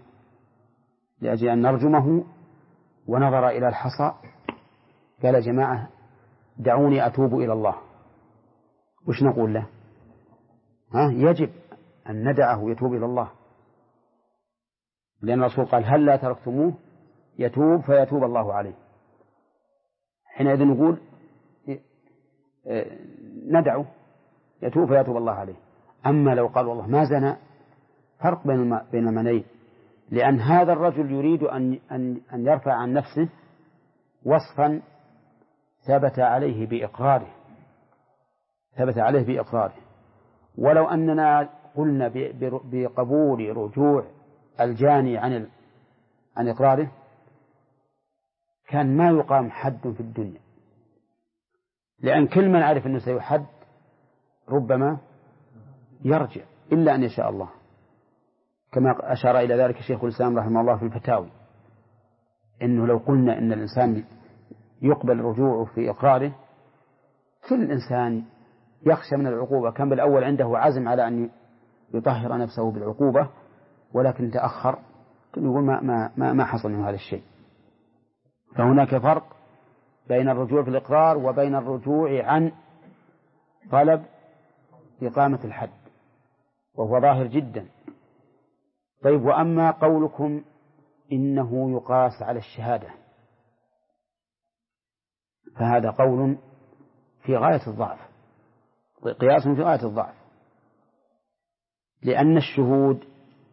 أن نرجمه، ونظر إلى الحصى قال: يا جماعة دعوني أتوب إلى الله، وش نقول له؟ يجب أن ندعه يتوب إلى الله، لأن الرسول قال: هل لا تركتموه يتوب فيتوب الله عليه. حينئذ نقول ندعه يتوب فيتوب الله عليه. أما لو قال والله ما زنى، فرق بين المعنيين، لأن هذا الرجل يريد أن يرفع عن نفسه وصفا ثبت عليه بإقراره. ولو أننا قلنا بقبول رجوع الجاني عن إقراره كان ما يقام حد في الدنيا، لأن كل من عرف أنه سيحد ربما يرجع إلا أن يشاء الله، كما أشار إلى ذلك شيخ الإسلام رحمه الله في الفتاوي، إنه لو قلنا إن الإنسان يقبل رجوعه في إقراره، كل إنسان يخشى من العقوبة، كان بالأول عنده عزم على أن يطهر نفسه بالعقوبة، ولكن تأخر، يقول ما حصل من هذا الشيء. فهناك فرق بين الرجوع في الإقرار وبين الرجوع عن طلب إقامة الحد، وهو ظاهر جدا. طيب، وأما قولكم إنه يقاس على الشهادة، فهذا قول في غاية الضعف، قياس في غاية الضعف، لأن الشهود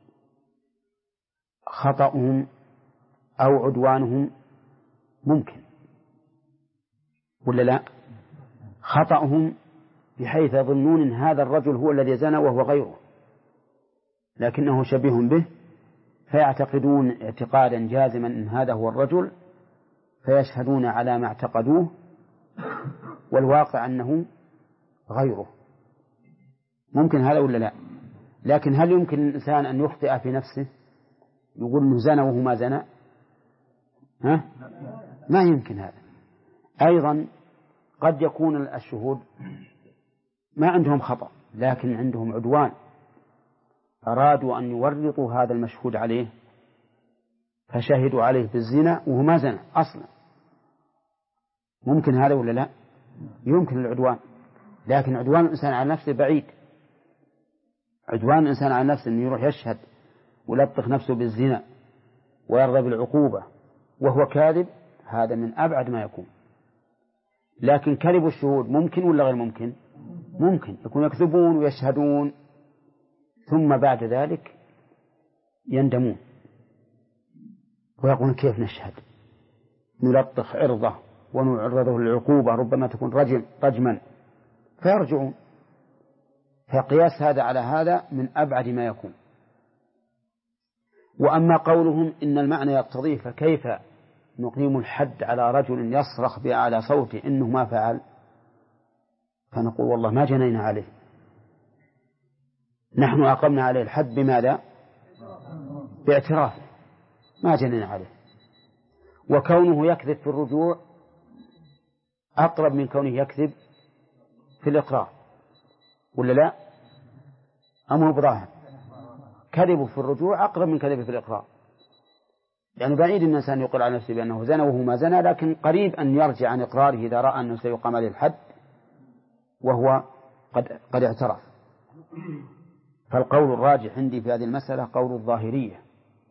خطأهم أو عدوانهم ممكن، ولا لا؟ خطأهم بحيث يظنون أن هذا الرجل هو الذي زنى وهو غيره، لكنه شبيه به، فيعتقدون اعتقادا جازما أن هذا هو الرجل، فيشهدون على ما اعتقدوه، والواقع أنه غيره. ممكن هذا ولا لا؟ لكن هل يمكن الإنسان أن يخطئ في نفسه يقول أنه زنى وهو ما زنى؟ ما يمكن هذا. أيضا قد يكون الشهود ما عندهم خطأ، لكن عندهم عدوان، أرادوا أن يورطوا هذا المشهود عليه، فشهدوا عليه بالزنا وهو ما زنى أصلا. ممكن هذا ولا لا؟ يمكن العدوان، لكن عدوان الإنسان على نفسه بعيد. عدوان الإنسان على نفسه أنه يروح يشهد ويلطخ نفسه بالزنا ويرضى بالعقوبة وهو كاذب، هذا من أبعد ما يكون. لكن كذب الشهود ممكن ولا غير ممكن؟ ممكن يكون يكذبون ويشهدون ثم بعد ذلك يندمون ويقولون كيف نشهد، نلطخ عرضه ونعرضه للعقوبة ربما تكون رجما، فيرجعون. فقياس هذا على هذا من أبعد ما يكون. وأما قولهم إن المعنى يقتضيه فكيف نقيم الحد على رجل يصرخ بأعلى صوته إنه ما فعل، فنقول والله ما جنينا عليه، نحن أقمنا عليه الحد بماذا؟ باعترافه، ما جنينا عليه. وكونه يكذب في الرجوع أقرب من كونه يكذب في الإقرار، ولا لا؟ أمر براهن كذب في الرجوع أقرب من كذب في الإقرار، يعني بعيد أن الإنسان يقول على نفسه بأنه زنى وهو ما زنى، لكن قريب أن يرجع عن إقراره إذا رأى أنه سيقام عليه الحد وهو قد اعترف. فالقول الراجح عندي في هذه المسألة قول الظاهرية،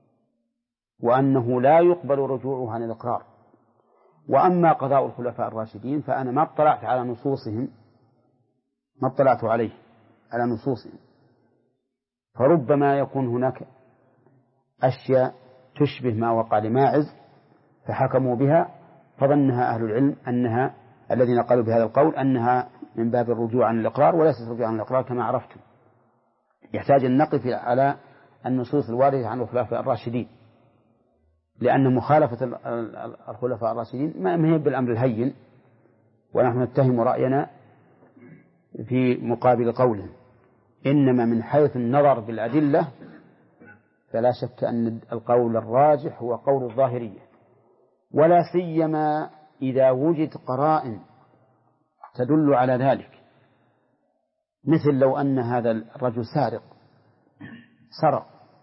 وأنه لا يقبل رجوعه عن الإقرار. وأما قضاء الخلفاء الراشدين فأنا ما اطلعت على نصوصهم، ما اطلعت عليه على نصوصهم، فربما يكون هناك أشياء تشبه ما وقع لماعز فحكموا بها، فظنها أهل العلم أنها الذين قالوا بهذا القول أنها من باب الرجوع عن الإقرار وليست رجوع عن الإقرار كما عرفتم. يحتاج أن نقف على النصوص الواردة عن الخلفاء الراشدين، لأن مخالفة الخلفاء الراشدين ما هي بالأمر الهين، ونحن نتهم رأينا في مقابل قولهم. إنما من حيث النظر بالأدلة فلا شك أن القول الراجح هو قول الظاهرية، ولا سيما إذا وجد قرائن تدل على ذلك، مثل لو أن هذا الرجل سرق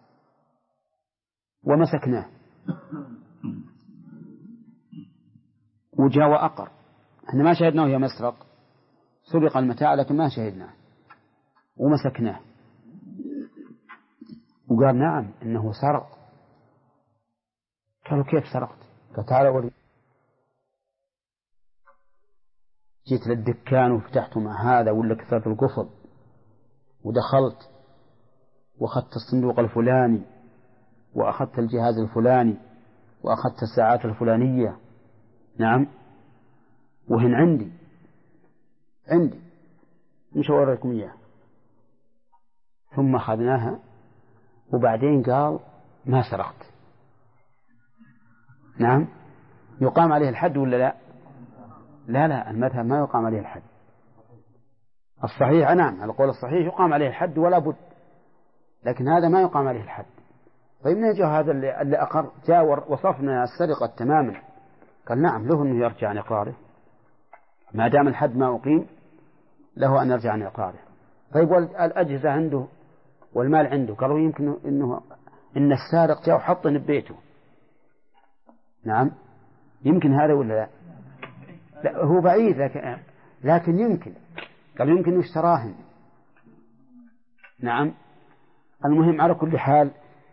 ومسكناه وجاء وأقر، احنا ما شهدناه يا مسرق، سرق المتاع لكن ما شهدناه ومسكناه، وقال نعم إنه سرق. قالوا كيف سرقت؟ قال تعالى ولي، جيت للدكان وفتحت مع هذا ولا كثرت القفل ودخلت وأخذت الصندوق الفلاني وأخذت الجهاز الفلاني وأخذت الساعات الفلانية، نعم، وهن عندي مش أوريكم إياه. ثم أخذناها وبعدين قال ما سرقت، نعم، يقام عليه الحد ولا لا؟ لا المذهب ما يقام عليه الحد. الصحيح نعم، على القول الصحيح يقام عليه الحد ولا بد، لكن هذا ما يقام عليه الحد. طيب من جاء هذا اللي أقر، جاء وصفنا السرقة تماما، قال نعم له أنه يرجع عن إقراره ما دام الحد ما أقيم، له أن يرجع عن إقراره. طيب والأجهزة عنده والمال عنده، قالوا يمكن إن السارق جاء وحطه ببيته، نعم، يمكن هذا ولا لا هو بعيد لكن يمكن، قالوا يمكن يشتراهن، نعم. المهم على كل حال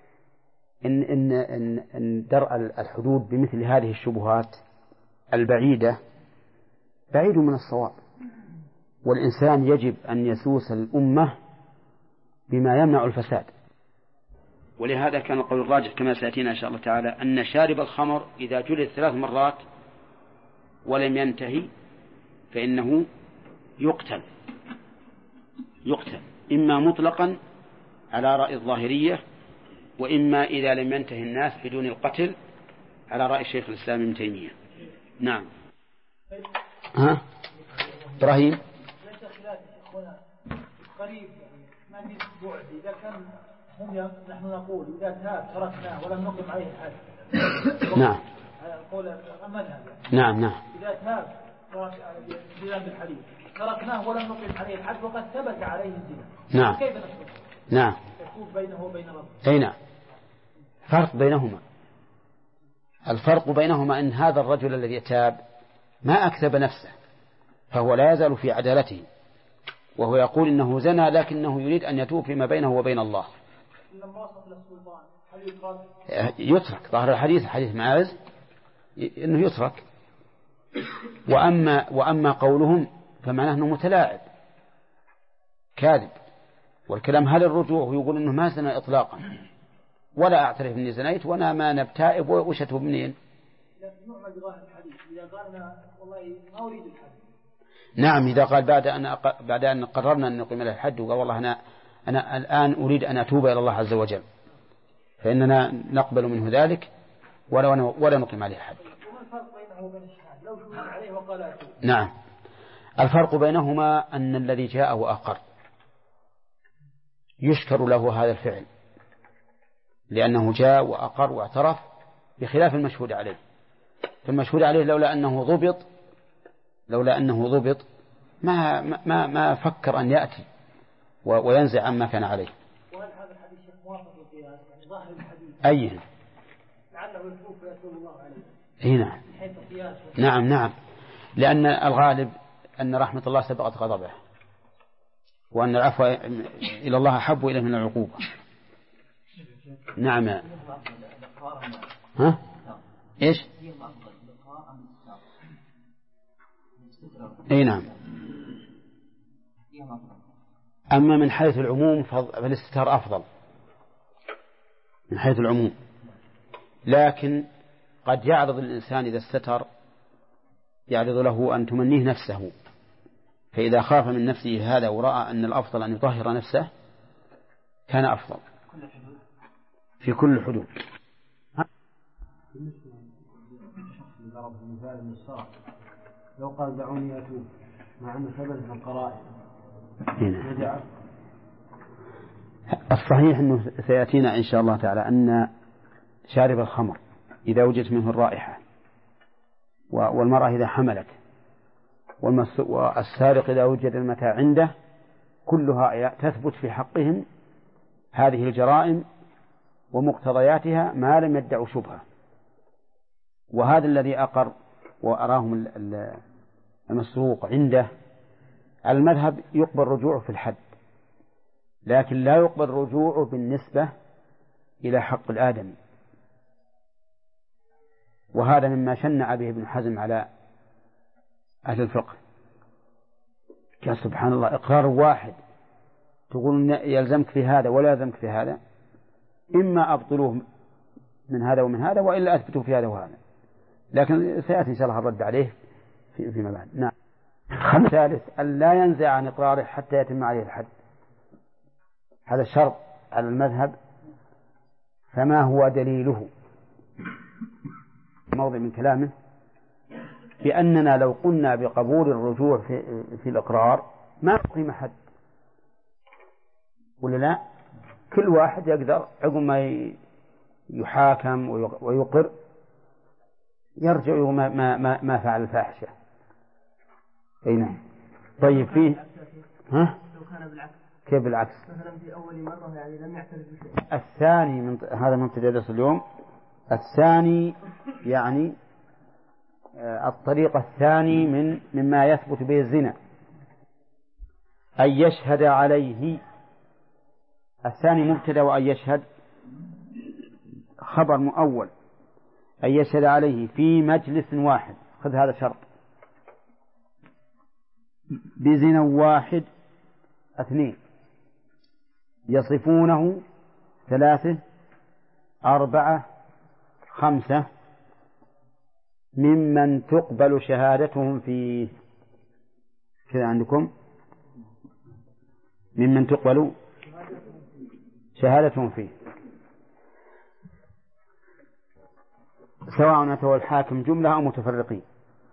إن درء الحدود بمثل هذه الشبهات البعيدة بعيد من الصواب، والإنسان يجب أن يسوس الأمة بما يمنع الفساد. ولهذا كان القول الراجح كما سيأتينا إن شاء الله تعالى أن شارب الخمر إذا جلد 3 مرات ولم ينتهي فإنه يقتل إما مطلقا على رأي الظاهرية، وإما إذا لم ينتهي الناس بدون القتل على رأي شيخ الإسلام ابن تيمية. نعم. إبراهيم قريب ما في بعد، إذا كان نحن نقول إذا تاب تركناه ولم نقم عليه الحد، نعم، قول المذهب، نعم، إذا تاب بذنب الحديث تركناه ولم نقم عليه الحد وقد ثبت عليه الزنا، نعم، كيف نحكم؟ نعم، يكون بينه وبين ربه. أي نعم، الفرق بينهما أن هذا الرجل الذي تاب ما أكذب نفسه، فهو لا يزال في عدالته، وهو يقول إنه زنى لكنه يريد أن يتوب فيما بينه وبين الله. يترك ظاهر الحديث، حديث معاذ، إنه يترك وأما قولهم فمعناه أنه متلاعب كاذب، والكلام هل الرجوع يقول أنه ما زنى إطلاقا ولا أعترف أني زنيت وأنا ما نبتائب وش أتوب منين. نعمل بظاهر الحديث إذا قالنا والله ما أريد الحد. نعم إذا قال بعد أن قررنا أن نقيم له الحد وقال والله أنا الآن أريد أن أتوب إلى الله عز وجل فإننا نقبل منه ذلك ولا نقيم عليه الحد. وما الفرق بينه وبين الشهاد لو شهد عليه وقال أتوب؟ نعم الفرق بينهما أن الذي جاء وأقر يشكر له هذا الفعل لأنه جاء وأقر واعترف بخلاف المشهود عليه. فالمشهود عليه لولا أنه ضبط ما فكر أن يأتي وينزع عما كان عليه. وهل هذا الحديث موافق القياس يعني ظاهر الحديث أيه لعله يتوب ويتوب الله عليه هنا حيث القياس نعم لأن الغالب أن رحمة الله سبقت غضبه وأن العفو إلى الله أحب إليه من العقوبة. نعم ها إيش أي نعم. أما من حيث العموم فالاستتار أفضل من حيث العموم، لكن قد يعرض الإنسان إذا استتر يعرض له أن تمنيه نفسه، فإذا خاف من نفسه هذا ورأى أن الأفضل أن يطهر نفسه كان أفضل في كل الحدود. لو قال دعوني أتوب مع أن ثبت في القرائن الصحيح أنه سيأتينا إن شاء الله تعالى أن شارب الخمر إذا وجدت منه الرائحة والمرأة إذا حملت والسارق إذا وجد المتاع عنده كلها تثبت في حقهم هذه الجرائم ومقتضياتها ما لم يدعوا شبهة. وهذا الذي أقر وأراهم المسروق عنده على المذهب يقبل رجوعه في الحد، لكن لا يقبل رجوعه بالنسبة إلى حق الآدمي. وهذا مما شنع به ابن حزم على أهل الفقه. قال سبحان الله إقرار واحد تقول يلزمك في هذا ولا يلزمك في هذا، إما أبطلوه من هذا ومن هذا وإلا أثبتوا في هذا وهذا، لكن سيأتي إن شاء الله الرد عليه فيما بعد. نعم. ثالث أن لا ينزع عن إقراره حتى يتم عليه الحد، هذا الشرط على المذهب. فما هو دليله؟ موضع من كلامه بأننا لو قلنا بقبول الرجوع في الإقرار ما قيم حد ولا لا، كل واحد يقدر عقب ما يحاكم ويقر يرجع ما فعل الفاحشة. أي نعم. طيب فيه لو كان بالعكس كيف بالعكس؟ مثلا في أول مرة يعني لم يعترف بشيء. الثاني هذا من درس اليوم. الثاني يعني الطريق الثاني مما يثبت به الزنا أن يشهد عليه. الثاني مبتدأ وأن يشهد خبر مؤول. أن يشهد عليه في مجلس واحد، خذ هذا شرط، بزنا واحد 2 يصفونه 3 4 5 ممن تقبل شهادتهم فيه. كذا عندكم ممن تقبل شهادتهم فيه، سواء أتوا الحاكم جملة أو متفرقين.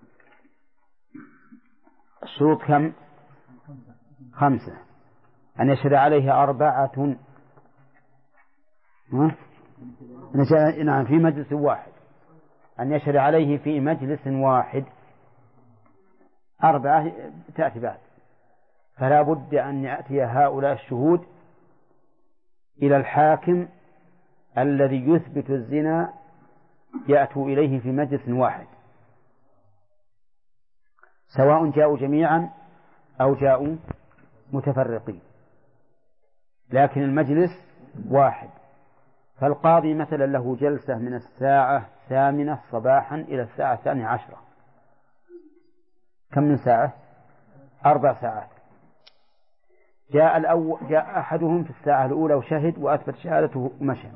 الشروط كم؟ 5. أن يشهد عليه 4 نعم في مجلس واحد، أن يشهد عليه في مجلس واحد. 4 تأتي بعد، فلا بد أن يأتي هؤلاء الشهود إلى الحاكم الذي يثبت الزنا، يأتوا إليه في مجلس واحد، سواء جاءوا جميعا أو جاءوا متفرقين، لكن المجلس واحد. فالقاضي مثلا له جلسة من الساعة 8 صباحا إلى الساعة 12، كم من ساعة؟ 4 ساعات. جاء أحدهم في الساعة الأولى وشهد وأثبت شهادته ومشى،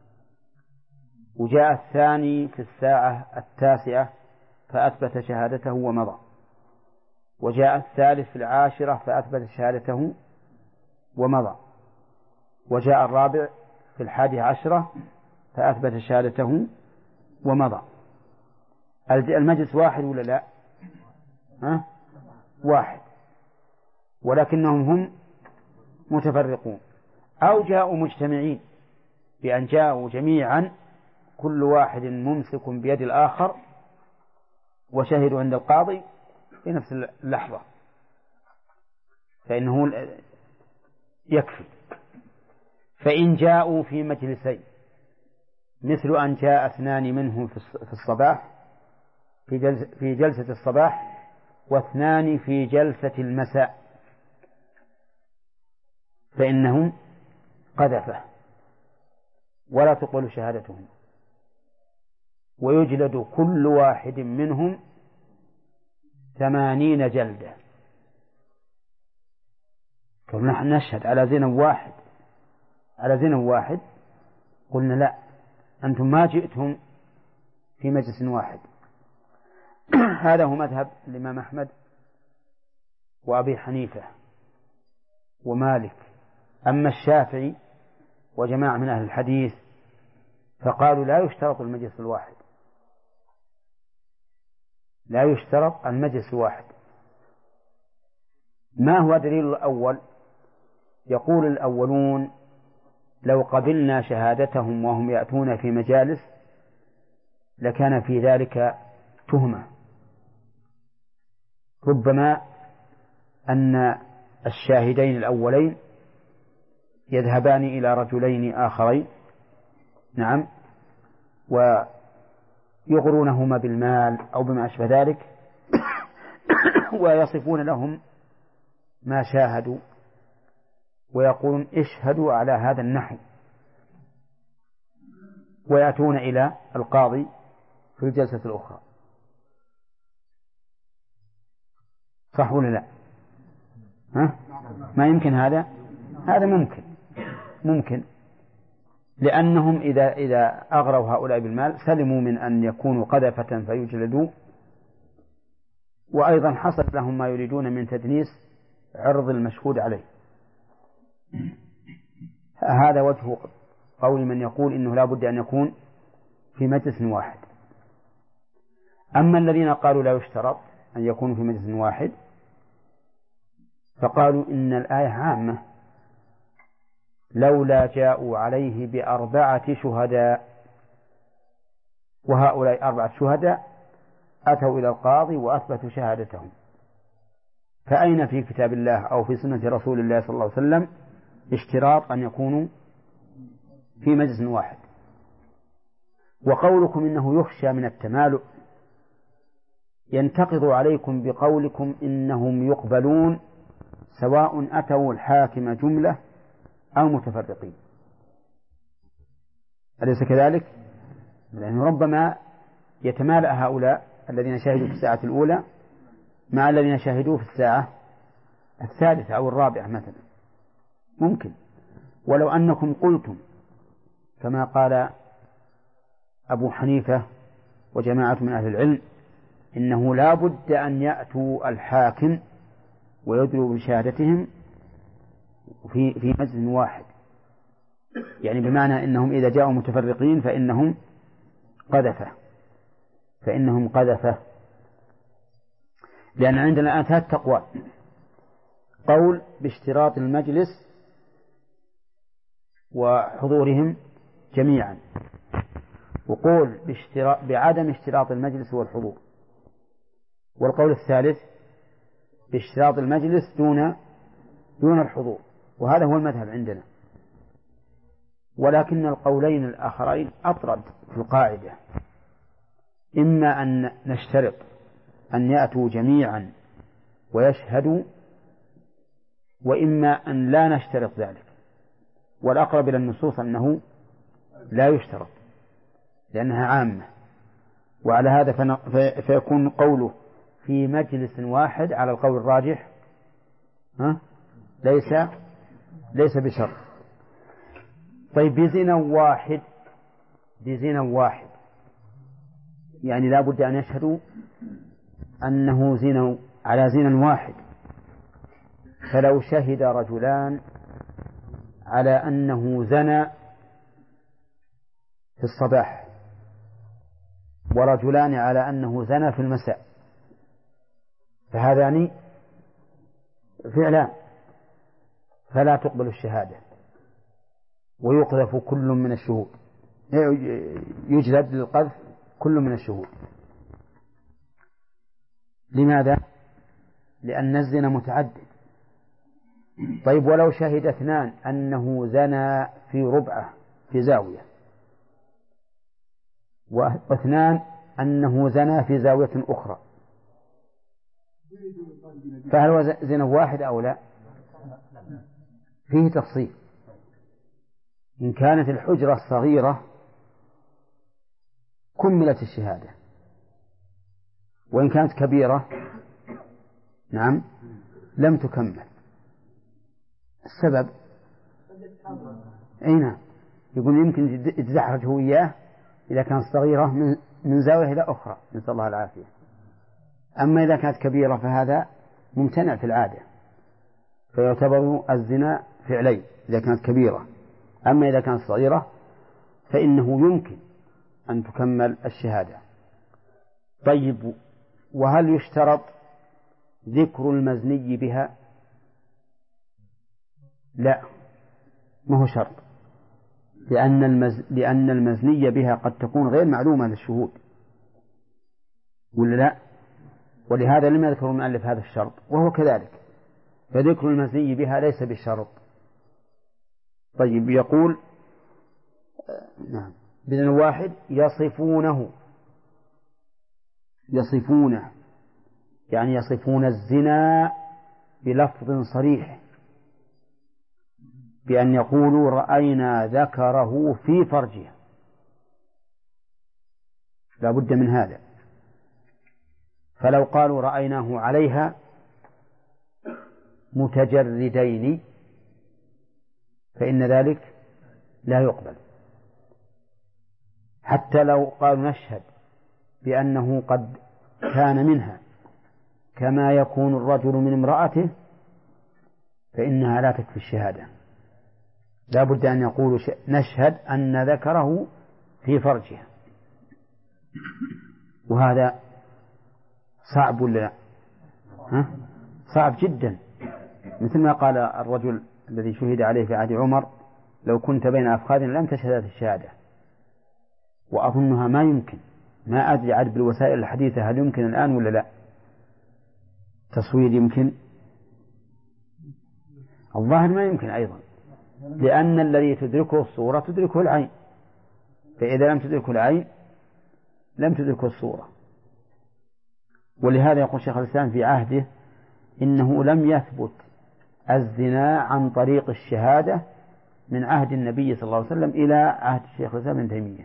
وجاء الثاني في الساعة 9 فأثبت شهادته ومضى، وجاء الثالث في 10 فأثبت شهادته ومضى، وجاء الرابع في 11 فأثبت شهادته ومضى. المجلس واحد ولا لا؟ واحد، ولكنهم هم متفرقون، أو جاءوا مجتمعين بأن جاءوا جميعا كل واحد ممسك بيد الآخر وشهدوا عند القاضي في نفس اللحظة، فإنه يكفي. فإن جاءوا في مجلسين مثل أن جاء 2 منهم في الصباح في جلسة الصباح و2 في جلسة المساء فإنهم قذفة ولا تقبل شهادتهم، ويجلد كل واحد منهم 80 جلدة. نحن نشهد على زنا واحد، قلنا لا، أنتم ما جئتم في مجلس واحد. هذا هو مذهب الإمام أحمد وأبي حنيفة ومالك. أما الشافعي وجماعة من أهل الحديث فقالوا لا يشترط المجلس الواحد، لا يشترط المجلس الواحد. ما هو دليل الأول؟ يقول الأولون لو قبلنا شهادتهم وهم يأتون في مجالس لكان في ذلك تهمة، ربما أن الشاهدين الأولين يذهبان إلى رجلين آخرين، نعم، ويغرونهما بالمال أو بما أشبه ذلك ويصفون لهم ما شاهدوا ويقولون اشهدوا على هذا النحو، ويأتون إلى القاضي في الجلسة الأخرى. صح ولا لا؟ ما يمكن هذا ممكن لأنهم إذا أغروا هؤلاء بالمال سلموا من أن يكونوا قذفة فيجلدوا، وأيضا حصل لهم ما يريدون من تدنيس عرض المشهود عليه. هذا وجه قول من يقول إنه لا بد أن يكون في مجلس واحد. أما الذين قالوا لا يشترط أن يكونوا في مجلس واحد فقالوا إن الآية عامة، لولا جاءوا عليه ب4 شهداء، وهؤلاء 4 شهداء أتوا إلى القاضي وأثبتوا شهادتهم، فأين في كتاب الله أو في سنة رسول الله صلى الله عليه وسلم اشتراط أن يكونوا في مجلس واحد؟ وقولكم إنه يخشى من التمالؤ ينتقض عليكم بقولكم إنهم يقبلون سواء أتوا الحاكم جملة أو متفرقين، أليس كذلك؟ لأنه ربما يتمالأ هؤلاء الذين شهدوا في الساعة الأولى مع الذين شهدوا في الساعة 3 أو 4 مثلا، ممكن. ولو أنكم قلتم كما قال أبو حنيفة وجماعة من أهل العلم إنه لا بد أن يأتوا الحاكم ويدلوا بشهادتهم في مجلس واحد، يعني بمعنى إنهم إذا جاءوا متفرقين فإنهم قذفة، لأن عندنا الآن 3 أقوال: قول باشتراط المجلس وحضورهم جميعا، وقول بعدم اشتراط المجلس والحضور، والقول الثالث باشتراط المجلس دون الحضور، وهذا هو المذهب عندنا. ولكن القولين الآخرين أطرد في القاعدة، إما أن نشترط أن يأتوا جميعا ويشهدوا، وإما أن لا نشترط ذلك، والأقرب إلى النصوص أنه لا يشترط لأنها عامة. وعلى هذا فيكون قوله في مجلس واحد على القول الراجح ليس بشرط. طيب بزنا واحد يعني لا بد أن يشهدوا أنه زنا على زنا واحد. فلو شهد رجلان على أنه زنى في الصباح ورجلان على أنه زنى في المساء فهذان فعلان فلا تقبل الشهادة ويقذف كل من الشهود، يجلد للقذف كل من الشهود. لماذا؟ لأن الزنا متعدد. طيب ولو شهد اثنان أنه زنى في ربعة في زاوية واثنان أنه زنى في زاوية أخرى فهل هو زنا واحد أو لا؟ فيه تفصيل. إن كانت الحجرة صغيرة كملت الشهادة، وإن كانت كبيرة نعم لم تكمل. السبب أين يقول يمكن يتزحرج هو إياه إذا كانت صغيرة من زاوية إلى أخرى، نسأل الله العافية. أما إذا كانت كبيرة فهذا ممتنع في العادة، فيعتبر الزنا فعلي إذا كانت كبيرة. أما إذا كانت صغيرة فإنه يمكن أن تكمل الشهادة. طيب وهل يشترط ذكر المزني بها؟ لا، ما هو شرط، لأن المزني بها قد تكون غير معلومة للشهود ولا لا؟ ولهذا لم يذكر المؤلف هذا الشرط، وهو كذلك، فذكر المزني بها ليس بشرط. طيب يقول نعم بإذن واحد يصفونه يعني يصفون الزنا بلفظ صريح بأن يقولوا رأينا ذكره في فرجها، لا بد من هذا. فلو قالوا رأيناه عليها متجردين فإن ذلك لا يقبل. حتى لو قالوا نشهد بأنه قد كان منها كما يكون الرجل من امرأته فإنها لا تكفي الشهادة، لا بد أن يقولوا نشهد أن ذكره في فرجها. وهذا صعب ولا صعب جدا، مثل ما قال الرجل الذي شهد عليه في عهد عمر لو كنت بين أفخاذنا لم تشهد الشهادة. وأظنها ما يمكن، ما أدري عاد بالوسائل الحديثة هل يمكن الآن ولا لا. تصوير يمكن، الظاهر ما يمكن أيضا، لأن الذي تدركه الصورة تدركه العين، فإذا لم تدركه العين لم تدركه الصورة. ولهذا يقول شيخ الإسلام في عهده إنه لم يثبت الزنا عن طريق الشهادة من عهد النبي صلى الله عليه وسلم إلى عهد الشيخ الإسلام ابن تيمية.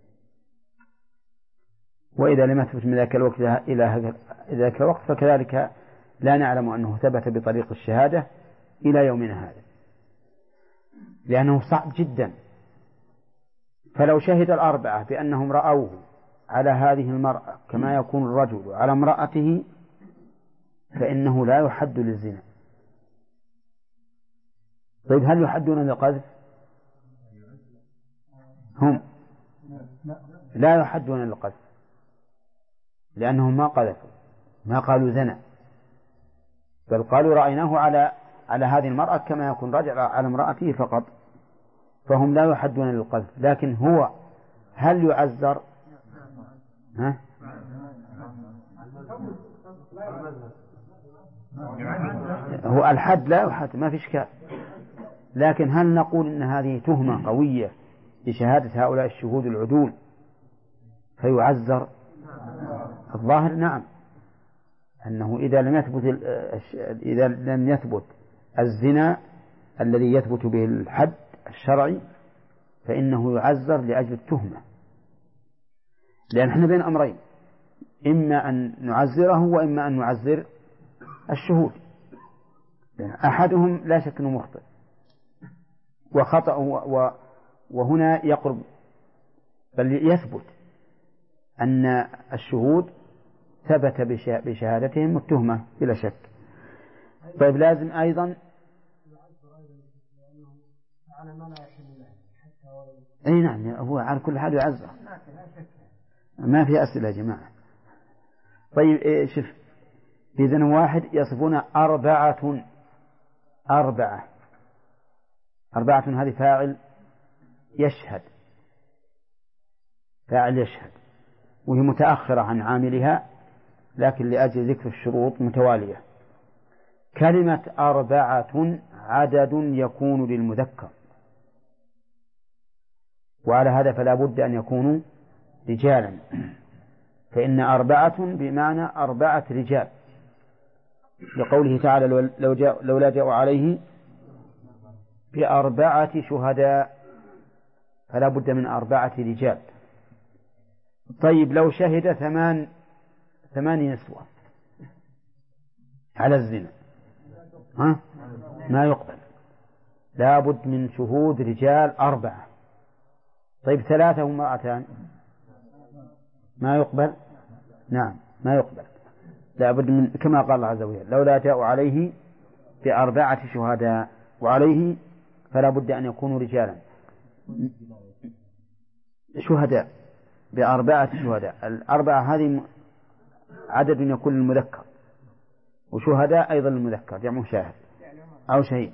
وإذا لم يثبت من ذاك الوقت إلى ذاك الوقت فكذلك لا نعلم أنه ثبت بطريق الشهادة إلى يومنا هذا، لأنه صعب جدا. فلو شهد الأربعة بأنهم رأوه على هذه المرأة كما يكون الرجل على امرأته فإنه لا يحد للزنا. طيب هل يحدون للقذف؟ هم لا يحدون للقذف، لأنهم ما قذفوا، ما قالوا زنا، بل قالوا رأيناه على هذه المرأة كما يكون رجل على امرأته فقط، فهم لا يحدون للقذف. لكن هو هل يعزر؟ هو الحد لا يحد، ما في إشكال، لكن هل نقول إن هذه تهمة قوية لشهادة هؤلاء الشهود العدول فيعزر؟ الظاهر نعم، أنه إذا لم يثبت الزنا الذي يثبت به الحد الشرعي فإنه يعزر لأجل التهمة. لأن احنا بين أمرين، إما أن نعزره وإما أن نعزر الشهود. أحدهم لا شك أنه مخطئ وخطأ وهنا يقرب بل يثبت أن الشهود ثبت بشهادتهم التهمة بلا شك. طيب لازم أيضا أي نعم هو على كل حال يعزر ما في أسئلة يا جماعة. طيب شوف إذن واحد يصفون أربعة هذه فاعل يشهد وهي متأخرة عن عاملها لكن لأجل ذكر الشروط متوالية. كلمة أربعة عدد يكون للمذكر وعلى هذا فلا بد أن يكونوا رجالا فإن أربعة بمعنى 4 رجال لقوله تعالى لولا جاءوا عليه ب4 شهداء فلا بد من 4 رجال. طيب لو شهد 8 نسوة على الزنا ما يقبل لا بد من شهود رجال 4. طيب 3 وامرأتان ما يقبل نعم ما يقبل لا بد من كما قال الله عز وجل لولا جاءوا عليه ب4 شهداء وعليه فلا بد أن يكونوا رجالا شهداء ب4 شهداء. 4 هذه عدد يكون للمذكر وشهداء أيضا للمذكر جمع شاهد أو شهيد.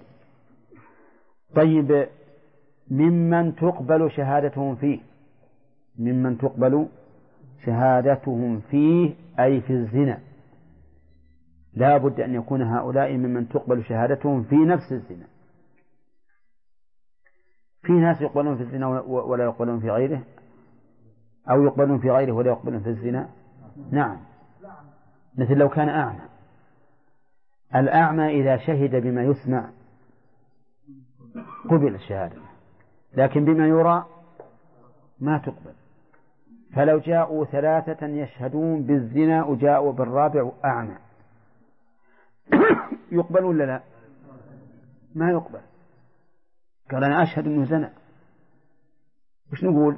طيب ممن تقبل شهادتهم فيه أي في الزنا لا بد أن يكون هؤلاء ممن تقبل شهادتهم في نفس الزنا. في ناس يقبلون في الزنا ولا يقبلون في غيره أو يقبلون في غيره ولا يقبلون في الزنا نعم مثل لو كان أعمى. الأعمى إذا شهد بما يسمع قبل الشهادة لكن بما يرى ما تقبل. فلو جاءوا 3 يشهدون بالزنا وجاءوا بالرابع أعمى يقبل ولا لا ما يقبل. قال أنا أشهد أنه زنا وش نقول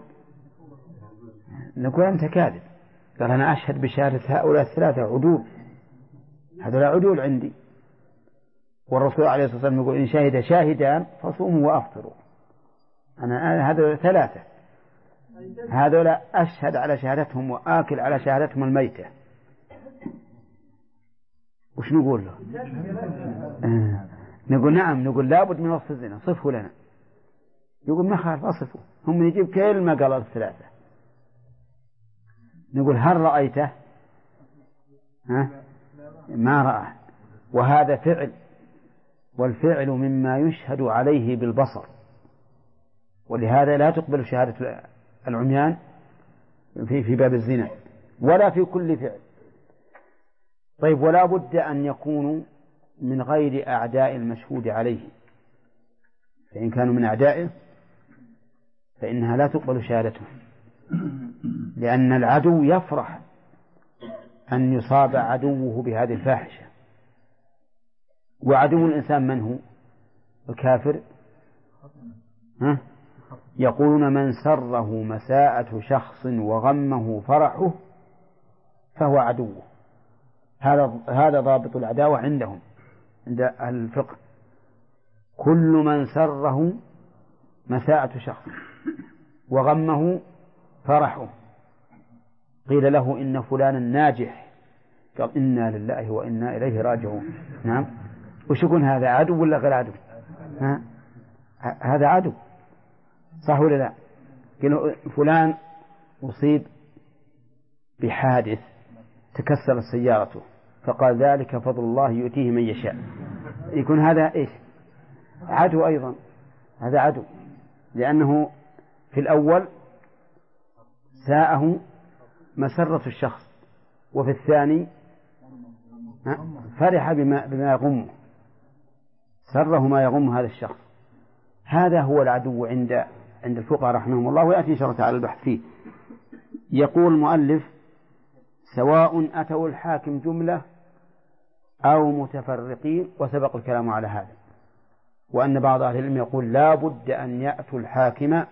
أنت كاذب. قال أنا أشهد بشهادة هؤلاء 3 عدول هذول عدول عندي. والرسول عليه الصلاة والسلام يقول إن شهد شاهدان فصوموا وأفطروا. أنا هذول 3 هذول أشهد على شهادتهم وآكل على شهادتهم الميتة وش نقول له نقول نعم نقول لابد من وصف الزنا صفه لنا. يقول ما خالف أصفه هم يجيب كلمة قال 3. نقول هل رأيته ما رأى وهذا فعل والفعل مما يشهد عليه بالبصر ولهذا لا تقبل شهادة العميان في باب الزنا ولا في كل فعل. طيب ولا بد أن يكونوا من غير أعداء المشهود عليه فإن كانوا من أعدائه فإنها لا تقبل شهادتهم لأن العدو يفرح أن يصاب عدوه بهذه الفاحشة. وعدو الإنسان من هو الكافر يقولون من سره مساءة شخص وغمه فرحه فهو عدوه. هذا ضابط العداوة عندهم عند أهل الفقه. كل من سره مساءة شخص وغمه فرحه قيل له إن فلانا ناجح قال إنا لله وإنا إليه راجعون. نعم وش يكون هذا عدو ولا غير عدو هذا عدو صح ولا لا. قالوا فلان أصيب بحادث تكسرت سيارته فقال ذلك فضل الله يؤتيه من يشاء يكون هذا إيش عدو أيضا. هذا عدو لأنه في الأول ساءه مسرة الشخص وفي الثاني فرح بما يغمه سره ما يغم هذا الشخص. هذا هو العدو عند الفقهاء رحمهم الله ويأتي إن شاء الله تعالى البحث فيه. يقول المؤلف سواء أتوا الحاكم جملة أو متفرقين، وسبق الكلام على هذا، وأن بعض أهل العلم يقول لا بد أن يأتوا الحاكم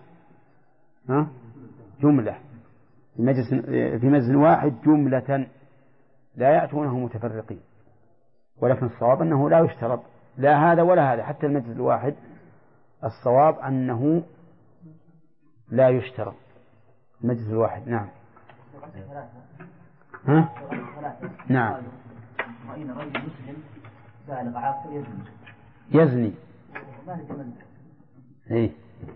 جملة في مجلس واحد جملة، لا يأتونه متفرقين. ولكن الصواب أنه لا يشترط لا هذا ولا هذا، حتى المجلس الواحد الصواب أنه لا يشترط المجلس الواحد. نعم. نعم. يزني.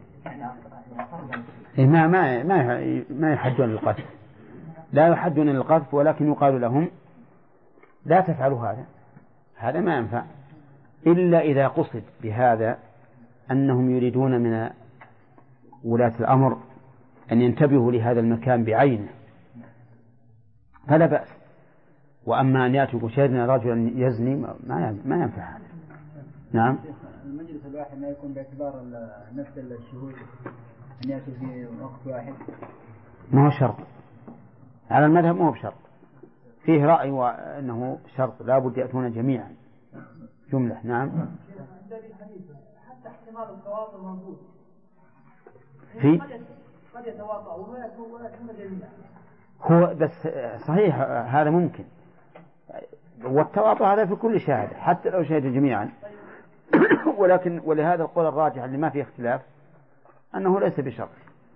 ما يحدون للقذف، لا يحدون للقذف، ولكن يقال لهم لا تفعلوا هذا ما ينفع، إلا إذا قصد بهذا أنهم يريدون من ولاة الأمر أن ينتبهوا لهذا المكان بعينه فلا بأس. وأما أن يأتوا بشرنا رجلا يزني ما ينفع هذا. نعم. المجلس الواحد ما يكون باعتبار نفس الشهود أن يأتوا في وقت واحد، ما هو شرط على المذهب، ما هو بشرط، فيه رأي وأنه شرط لا بد يأتون جميعا جملة. نعم. حتى احتمال التواطؤ موجود، في قد يتواطؤ وما يكون جميعا. هو بس صحيح هذا ممكن، والتواطؤ هذا في كل شاهد حتى لو شهدوا جميعا. ولكن ولهذا القول الراجح اللي ما فيه اختلاف أنه ليس بشرط.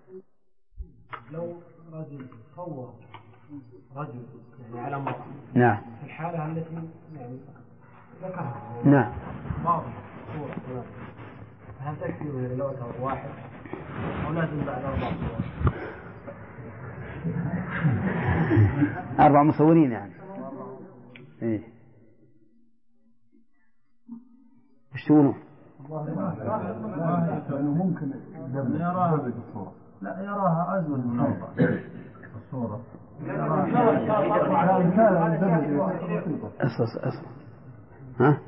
لو رجل صور رجل يعني على مرأة، نعم، في الحالة التي يعني ذكرها، نعم، واضح صورة، هل تكفي لو أتى واحد أو لازم بعد 4 صور؟ 4 مصورين يعني. إيه. وش تقولون؟ ممكن يراها بالصورة، لا يراها أزول من 4 الصورة. ها؟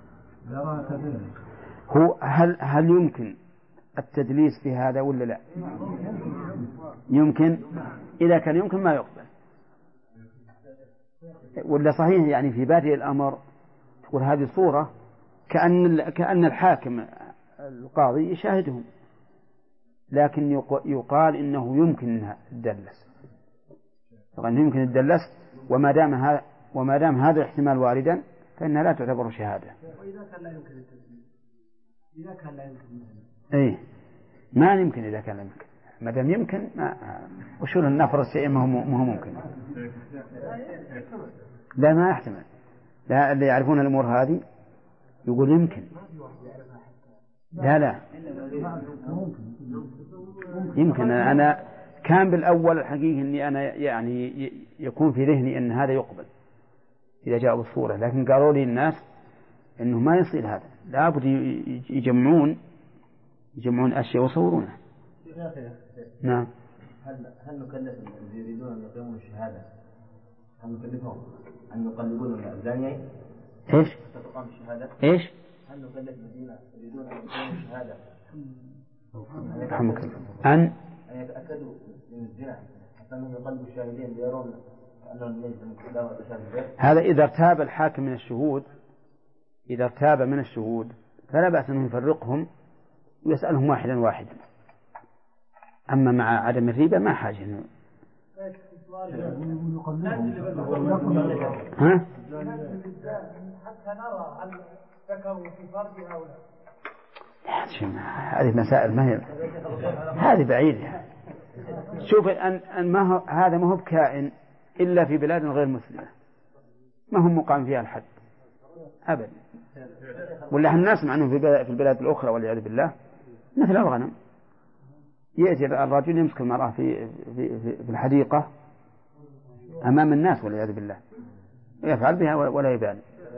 هو هل يمكن التدليس في هذا ولا لا؟ يمكن. إذا كان يمكن ما يقبل، ولا صحيح يعني في بادئ الأمر تقول هذه صورة كأن الحاكم القاضي يشاهدهم، لكن يقال إنه يمكن أنها تدلس، يمكن الدلس، وما دام هذا الاحتمال واردا فإنها لا تعتبر شهادة. وإذا كان لا يمكن التدليس، إذا كان لا يمكن إيه ما يمكن. إذا كان لا يمكن، ما دام يمكن وشو نفرض شيء ما هو ممكن. لا ما يحتمل. لا اللي يعرفون الأمور هذه يقول يمكن. لا يمكن. أنا كان بالأول الحقيقة أني أنا يعني يكون في ذهني أن هذا يقبل إذا جاء بالصورة، لكن قالوا لي الناس أنه ما يصير هذا، لابد يجمعون أشياء ويصورونها. نعم. هل نكلف الذين يريدون أن يقيموا الشهادة، هل نكلفهم أن يقلبون الزانيين؟ إيش؟ تقام الشهادة؟ إيش؟ هل نكلف الذين يريدون أن يقيموا الشهادة أن يتأكدوا من الزنا حتى أنهم يقلبوا الشاهدين ليرون أنهم يجب أن هذا إذا ارتاب الحاكم من الشهود، إذا ارتاب من الشهود فلا بأس أنه يفرقهم ويسألهم واحدا. أما مع عدم الريبة ما حاجة إنه ها؟ حتى نرى هل ذكروا في فرجها أو لا. هذه مسائل ما هي هذه بعيدة. شوف أن هذا ما هو بكائن إلا في بلاد غير مسلمة، ما هم مقام فيها الحد أبدا. ولا الناس مع أنه في البلاد الأخرى والعياذ بالله مثل الغنم، يأتي الرجل يمسك المرأة في الحديقة أمام الناس والعياذ بالله، يفعل بها ولا يبالي.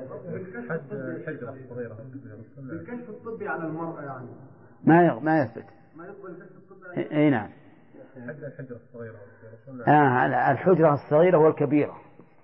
الكشف الطبي على المرأة يعني ما يثبت. ما يقبل الكشف الطبي. أي نعم. حد الحجرة الصغيرة. الحجرة الصغيرة والكبيرة.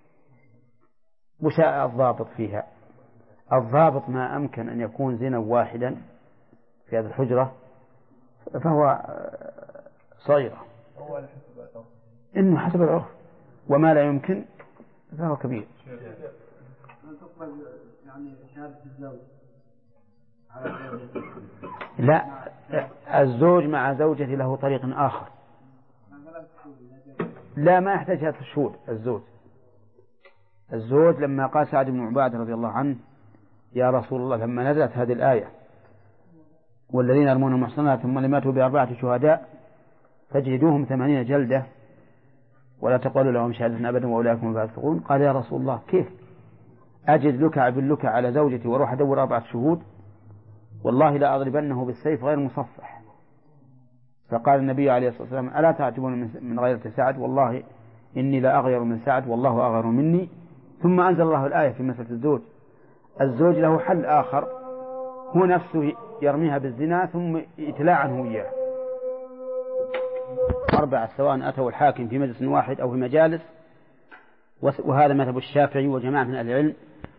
وش الضابط فيها؟ الضابط ما أمكن أن يكون زنا واحدا في هذه الحجرة فهو صغيرة، إنه حسب العرف، وما لا يمكن فهو كبير. هل تقبل يعني شهادة الزوج على زوجته؟ لا، الزوج مع زوجته له طريق آخر. لا، ما يحتاج شهادة الشهود. الزوج لما قال سعد بن عبادة رضي الله عنه يا رسول الله لما نزلت هذه الآية والذين يرمون المحصنات ثم لم يأتوا ب4 شهداء فاجلدوهم 80 جلدة ولا تقولوا لهم شهادة أبدا وأولئك هم الفاسقون، قال يا رسول الله كيف أجد لك أبلك على زوجتي وأروح أدور 4 شهود؟ والله لا أضربنه بالسيف غير مصفح. فقال النبي عليه الصلاة والسلام ألا تعجبون من غيرة سعد؟ والله إني لا أغير من سعد والله أغير مني. ثم أنزل الله الآية في مسألة الزوج له حل آخر، هو نفسه يرميها بالزنا ثم يتلاعنه إياه 4 سواء أتوا الحاكم في مجلس واحد أو في مجالس، وهذا مذهب الشافعي وجماعة من أهل العلم،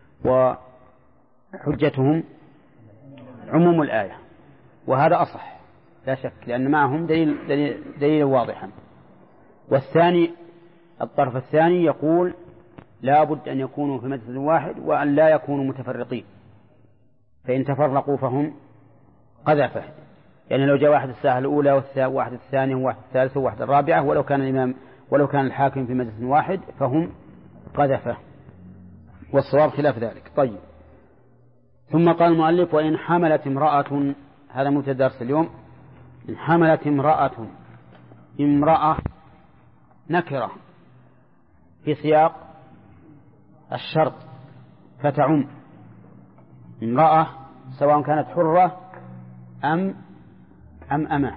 وحجتهم عموم الآية، وهذا أصح لا شك لأن معهم دليل واضحا. والثاني الطرف الثاني يقول لا بد أن يكونوا في مجلس واحد وأن لا يكونوا متفرقين، فإن تفرقوا فهم قذفة. يعني لو جاء واحد الساعة الأولى وواحد الثانية وواحد الثالثة وواحد الرابعة ولو كان الحاكم في مجلس واحد فهم قذفة، والصواب خلاف ذلك. طيب، ثم قال المؤلف وإن حملت امرأة، هذا مبتدأ درس اليوم، إن حملت امرأة نكرة في سياق الشرط فتعم امرأة سواء كانت حرة أم أمة،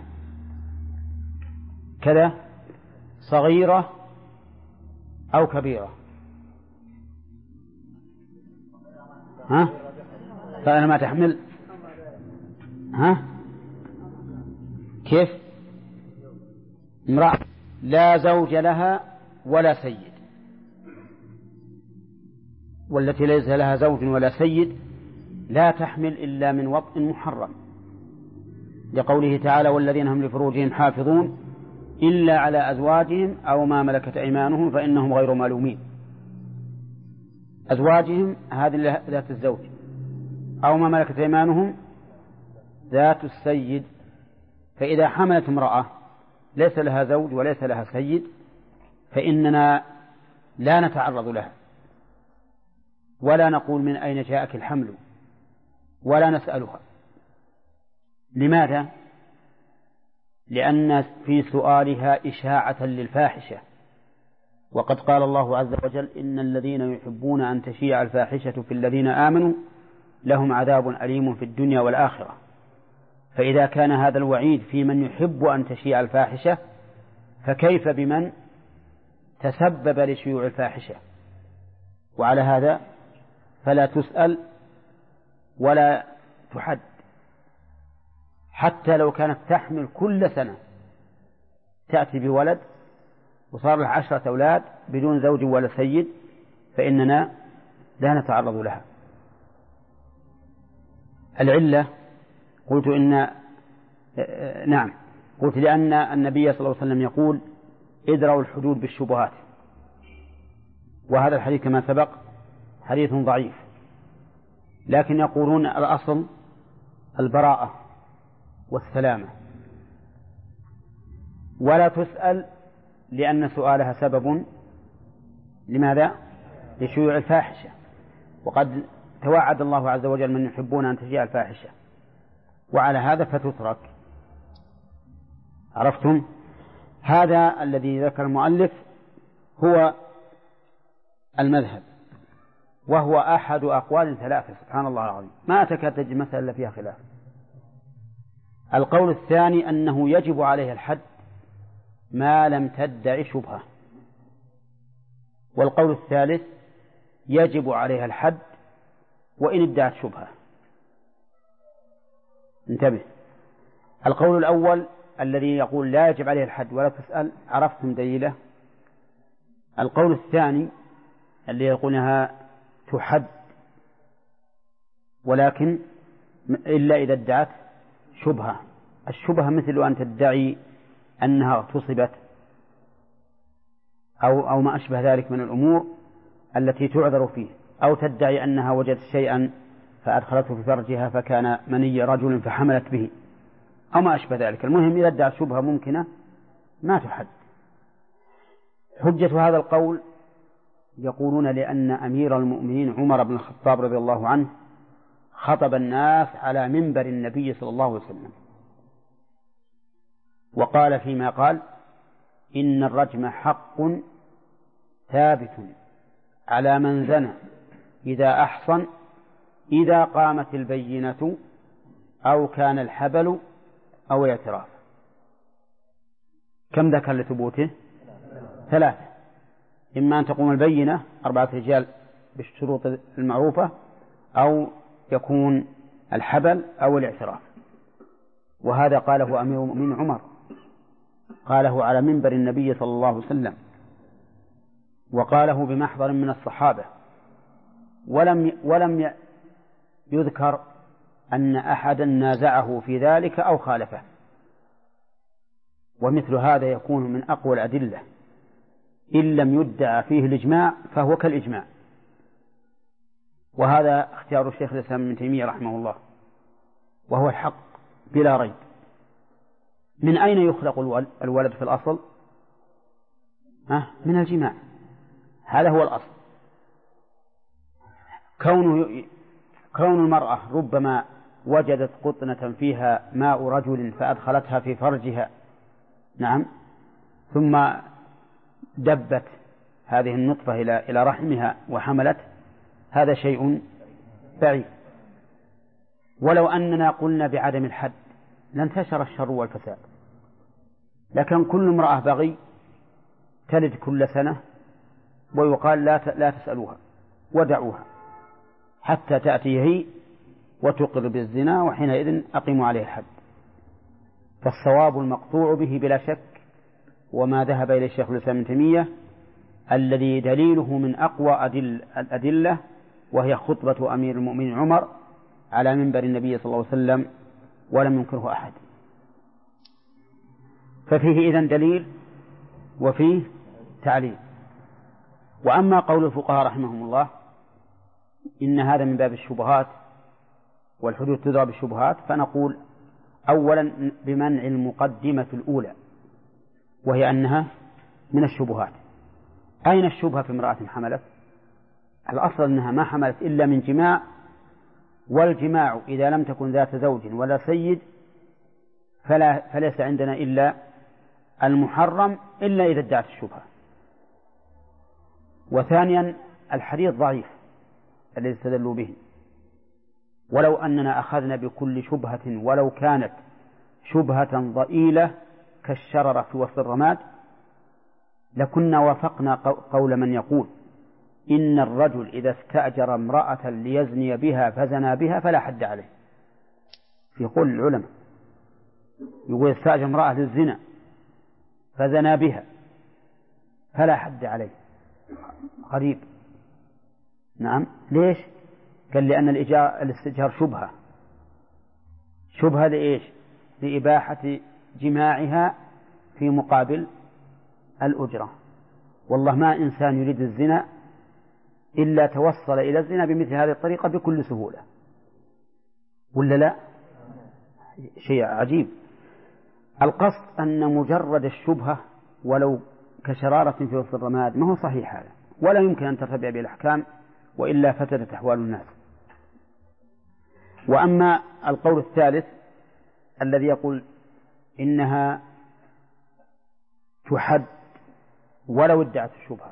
كذا صغيرة أو كبيرة. فأنا ما تحمل كيف؟ امرأة لا زوج لها ولا سيد، والتي ليس لها زوج ولا سيد لا تحمل إلا من وطء محرم، لقوله تعالى والذين هم لفروجهم حافظون إلا على أزواجهم أو ما ملكت أيمانهم فإنهم غير ملومين. أزواجهم هذه ذات الزوج، أو ما ملكت أيمانهم ذات السيد. فإذا حملت امرأة ليس لها زوج وليس لها سيد فإننا لا نتعرض لها ولا نقول من أين جاءك الحمل ولا نسألها. لماذا؟ لأن في سؤالها إشاعة للفاحشة، وقد قال الله عز وجل إن الذين يحبون أن تشيع الفاحشة في الذين آمنوا لهم عذاب أليم في الدنيا والآخرة. فإذا كان هذا الوعيد في من يحب أن تشيع الفاحشة فكيف بمن تسبب لشيوع الفاحشة؟ وعلى هذا فلا تسأل ولا تحد، حتى لو كانت تحمل كل سنة تأتي بولد وصار له 10 أولاد بدون زوج ولا سيد فإننا لا نتعرض لها. العلة قلت قلت لأن النبي صلى الله عليه وسلم يقول ادروا الحدود بالشبهات، وهذا الحديث كما سبق حديث ضعيف، لكن يقولون الأصل البراءة والسلامة، ولا تسأل لأن سؤالها سبب لماذا؟ لشيوع الفاحشة، وقد توعد الله عز وجل من يحبون أن تشيع الفاحشة، وعلى هذا فتترك. عرفتم؟ هذا الذي ذكر المؤلف هو المذهب، وهو أحد أقوال 3 سبحان الله العظيم، ما تكاد تجد مسألة فيها خلاف. القول الثاني أنه يجب عليه الحد ما لم تدع شبهة، والقول الثالث يجب عليها الحد وإن ادعت شبهة. انتبه، القول الأول الذي يقول لا يجب عليه الحد ولا تسأل عرفتم دليله. القول الثاني الذي يقولها تحد ولكن إلا إذا ادعت شبهة. الشبهة مثل أن تدعي أنها اغتصبت أو ما أشبه ذلك من الأمور التي تعذر فيه، أو تدعي أنها وجدت شيئا فأدخلته في فرجها فكان مني رجل فحملت به أو ما أشبه ذلك. المهم إذا ادعت شبهة ممكنة ما تحد. حجة هذا القول يقولون لأن أمير المؤمنين عمر بن الخطاب رضي الله عنه خطب الناس على منبر النبي صلى الله عليه وسلم وقال فيما قال: إن الرجم حق ثابت على من زنى إذا أحصن إذا قامت البينة أو كان الحبل أو اعتراف. كم ذكر لثبوته؟ 3: إما أن تقوم البينة 4 رجال بالشروط المعروفة، أو يكون الحبل أو الاعتراف. وهذا قاله أمير المؤمنين عمر، قاله على منبر النبي صلى الله عليه وسلم، وقاله بمحضر من الصحابة، ولم يذكر أن أحدا نازعه في ذلك أو خالفه. ومثل هذا يكون من أقوى الأدلة، إن لم يدعى فيه الإجماع فهو كالإجماع. وهذا اختيار الشيخ الإسلام ابن تيمية رحمه الله، وهو الحق بلا ريب. من أين يخلق الولد في الأصل؟ من الجماع، هذا هو الأصل. كون المرأة ربما وجدت قطنة فيها ماء رجل فأدخلتها في فرجها، نعم، ثم دبت هذه النطفة إلى رحمها وحملت، هذا شيء بعيد. ولو أننا قلنا بعدم الحد لانتشر الشر والفساد، لكن كل امرأة بغي تلد كل سنة ويقال لا تسألوها ودعوها حتى تأتي هي وتقر بالزنا، وحينئذ أقيموا عليه الحد. فالصواب المقطوع به بلا شك، وما ذهب إليه الشيخ الإسلام ابن تيمية، الذي دليله من أقوى الأدلة، وهي خطبة أمير المؤمنين عمر على منبر النبي صلى الله عليه وسلم ولم ينكره أحد. ففيه إذن دليل وفيه تعليل. وأما قول الفقهاء رحمهم الله إن هذا من باب الشبهات والحدود تدرى بالشبهات، فنقول أولا بمنع المقدمة الأولى، وهي أنها من الشبهات. أين الشبهة في امرأة حملت؟ الأصل أنها ما حملت إلا من جماع، والجماع إذا لم تكن ذات زوج ولا سيد فليس عندنا إلا المحرم إلا إذا ادعت الشبهة. وثانيا الحديث ضعيف الذي استدلوا به، ولو أننا أخذنا بكل شبهة ولو كانت شبهة ضئيلة كالشررة في وسط الرماد لكنا وافقنا قول من يقول إن الرجل إذا استأجر امرأة ليزني بها فزنى بها فلا حد عليه. في قول العلماء يقول استأجر امرأة للزنا فزنى بها فلا حد عليه. غريب. نعم، ليش؟ قال لأن الاستئجار شبهة لإيش؟ لإباحة جماعها في مقابل الأجرة. والله ما إنسان يريد الزنا إلا توصل إلى الزنا بمثل هذه الطريقة بكل سهولة، ولا لا؟ شيء عجيب. القصد أن مجرد الشبهة ولو كشرارة في وسط الرماد ما هو صحيح هذا، ولا يمكن أن ترتبع به الأحكام، وإلا فسدت أحوال الناس. وأما القول الثالث الذي يقول إنها تحد ولو ادعت الشبهة،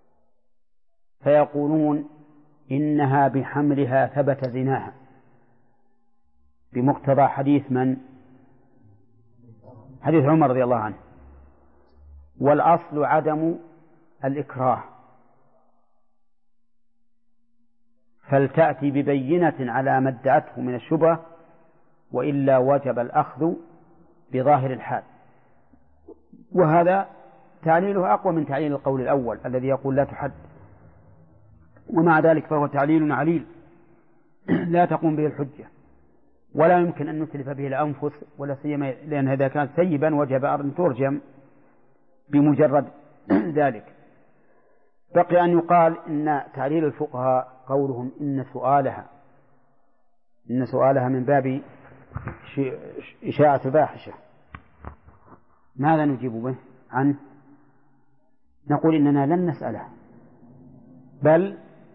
فيقولون إنها بحملها ثبت زناها بمقتضى حديث من؟ حديث عمر رضي الله عنه. والأصل عدم الإكراه، فلتأتي ببينة على ما ادعته من الشبهة، وإلا وجب الأخذ بظاهر الحال. وهذا تعليله أقوى من تعليل القول الأول الذي يقول لا تحد، ومع ذلك فهو تعليل عليل لا تقوم به الحجة، ولا يمكن أن نتلف به الأنفس، ولا سيما لأن هذا كان سيبا وجب أن ترجم بمجرد ذلك. بقي أن يقال إن تعليل الفقهاء قولهم إن سؤالها من باب إشاعة الفاحشة. ماذا نجيب به عنه؟ نقول إننا لن نسأله، بل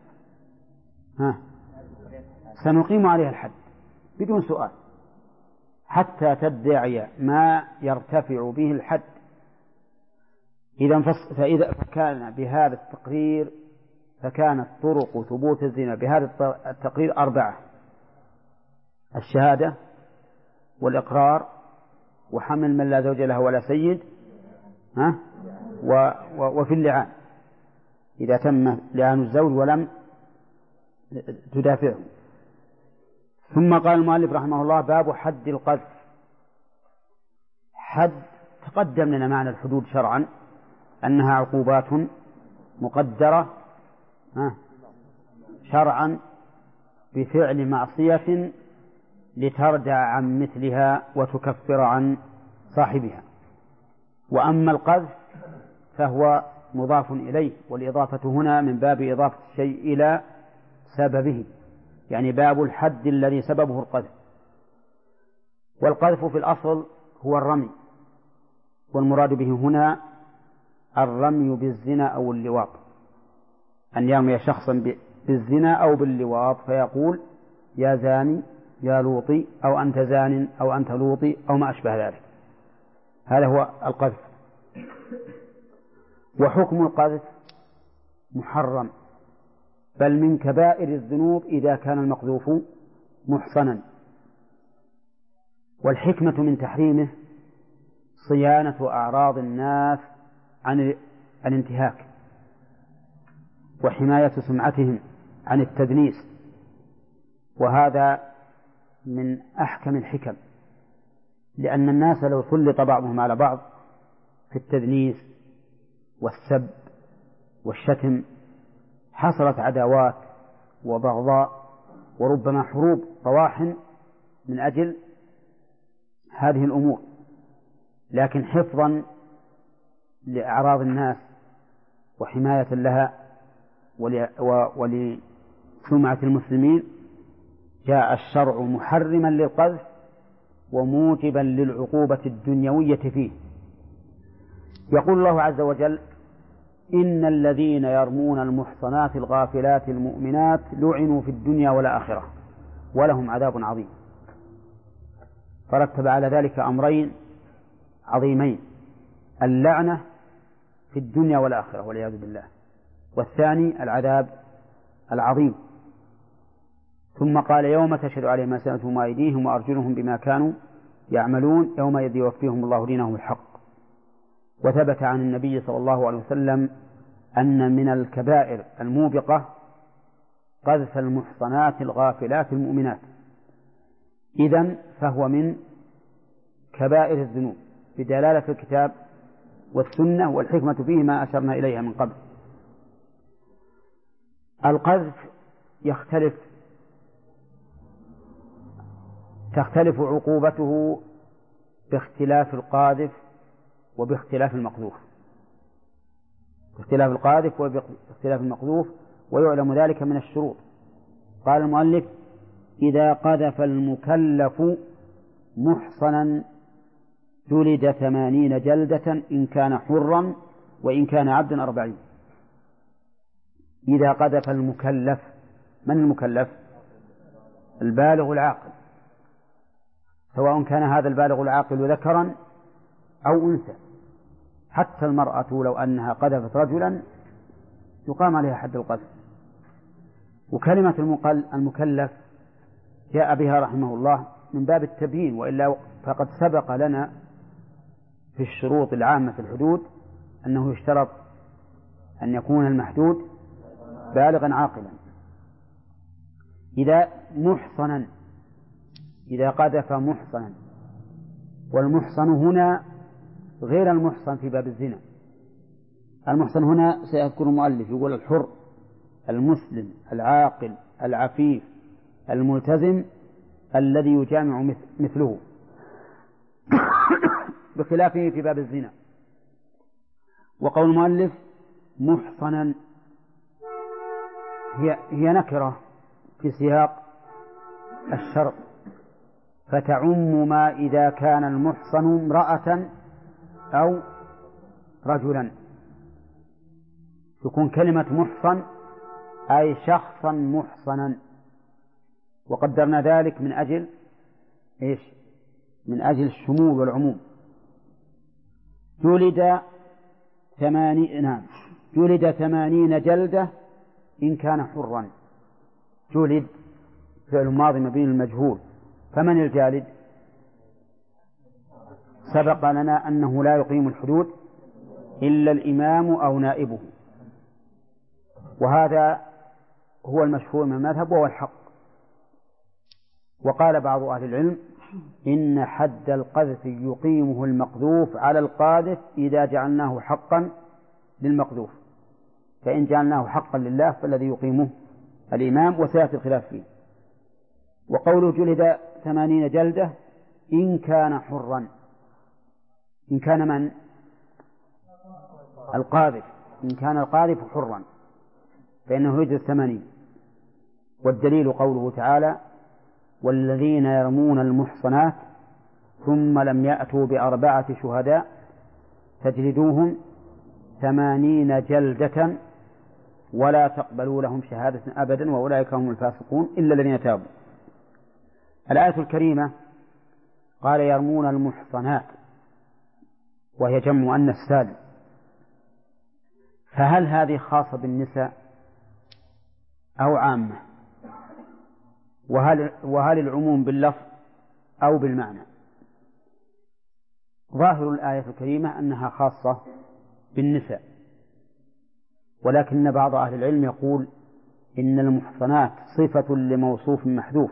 سنقيم عليها الحد بدون سؤال حتى تدعي ما يرتفع به الحد. فإذا كان بهذا التقرير فكانت طرق ثبوت الزنا بهذا التقرير 4: الشهادة والإقرار وحمل من لا زوج له ولا سيد وفي اللعان إذا تم لعان الزوج ولم تدافعه. ثم قال المؤلف رحمه الله: باب حد القذف. حد تقدم لنا معنى الحدود شرعا أنها عقوبات مقدرة شرعا بفعل معصية لتردع عن مثلها وتكفر عن صاحبها. وأما القذف فهو مضاف إليه، والإضافة هنا من باب إضافة الشيء إلى سببه، يعني باب الحد الذي سببه القذف. والقذف في الأصل هو الرمي، والمراد به هنا الرمي بالزنا أو اللواط، أن يرمي شخصا بالزنا أو باللواط فيقول: يا زاني يا لوطي، أو أنت زان أو أنت لوطي، أو ما أشبه ذلك. هذا هو القذف. وحكم القذف محرم، بل من كبائر الذنوب إذا كان المقذوف محصنا. والحكمة من تحريمه صيانة أعراض الناس عن الانتهاك، وحماية سمعتهم عن التدنيس، وهذا من أحكم الحكم، لأن الناس لو سلط بعضهم على بعض في التدنيس والسب والشتم حصلت عداوات وبغضاء وربما حروب طواحن من أجل هذه الأمور. لكن حفظا لأعراض الناس وحماية لها ولسمعة المسلمين جاء الشرع محرما للقذف وموجبا للعقوبة الدنيوية فيه. يقول الله عز وجل: إن الذين يرمون المحصنات الغافلات المؤمنات لعنوا في الدنيا والآخرة ولهم عذاب عظيم. فرتب على ذلك أمرين عظيمين: اللعنة في الدنيا والآخرة والعياذ بالله، والثاني العذاب العظيم. ثم قال: يوم تشهد عليهم ألسنتهم وأيديهم وأرجلهم بما كانوا يعملون يومئذ يوفيهم الله دينهم الحق. وثبت عن النبي صلى الله عليه وسلم أن من الكبائر الموبقة قذف المحصنات الغافلات المؤمنات. إذن فهو من كبائر الذنوب بدلالة الكتاب والسنة، والحكمة فيه ما أشرنا إليها من قبل. القذف تختلف عقوبته باختلاف القاذف وباختلاف المقذوف، باختلاف القاذف وباختلاف المقذوف، ويعلم ذلك من الشروط. قال المؤلف: إذا قذف المكلف محصنا جلد 80 جلدة إن كان حرا، وإن كان عبدا 40. إذا قذف المكلف، من المكلف؟ البالغ العاقل، سواء كان هذا البالغ العاقل ذكرا أو أنثى. حتى المرأة لو أنها قذفت رجلا يقام عليها حد القذف. وكلمة المكلف جاء بها رحمه الله من باب التبيين، وإلا فقد سبق لنا في الشروط العامة في الحدود أنه يشترط أن يكون المحدود بالغا عاقلا. إذا قذف محصنا، والمحصن هنا غير المحصن في باب الزنا. المحصن هنا سيذكر المؤلف يقول: الحر المسلم العاقل العفيف الملتزم الذي يجامع مثله، بخلافه في باب الزنا. وقول المؤلف محصنا هي نكرة في سياق الشرط، فتعم ما إذا كان المحصن امرأة أو رجلا. تكون كلمة محصن أي شخصا محصنا، وقدرنا ذلك من أجل إيش؟ من أجل الشمول والعموم. جلد 80 جلدة إن كان حرا. جلد فعل ماضي مبني للمجهول، فمن الجالد؟ سبق لنا أنه لا يقيم الحدود إلا الإمام أو نائبه، وهذا هو المشهور من المذهب وهو الحق. وقال بعض أهل العلم إن حد القذف يقيمه المقذوف على القاذف إذا جعلناه حقا للمقذوف، فإن جعلناه حقا لله فالذي يقيمه الإمام، وسيأتي الخلاف فيه. وقوله جلد 80 جلدة إن كان حرا، إن كان من؟ القاذف. إن كان القاذف حرا فإنه يجلد 80. والدليل قوله تعالى والذين يرمون المحصنات ثم لم يأتوا ب4 شهداء فاجلدوهم 80 جلدة ولا تقبلوا لهم شهادة أبدا وأولئك هم الفاسقون إلا الذين تابوا. الآية الكريمة قال يرمون المحصنات وهي جمع مؤنث سالم، فهل هذه خاصة بالنساء أو عامة؟ وهل العموم باللفظ أو بالمعنى؟ ظاهر الآية الكريمة أنها خاصة بالنساء، ولكن بعض أهل العلم يقول إن المحصنات صفة لموصوف محذوف،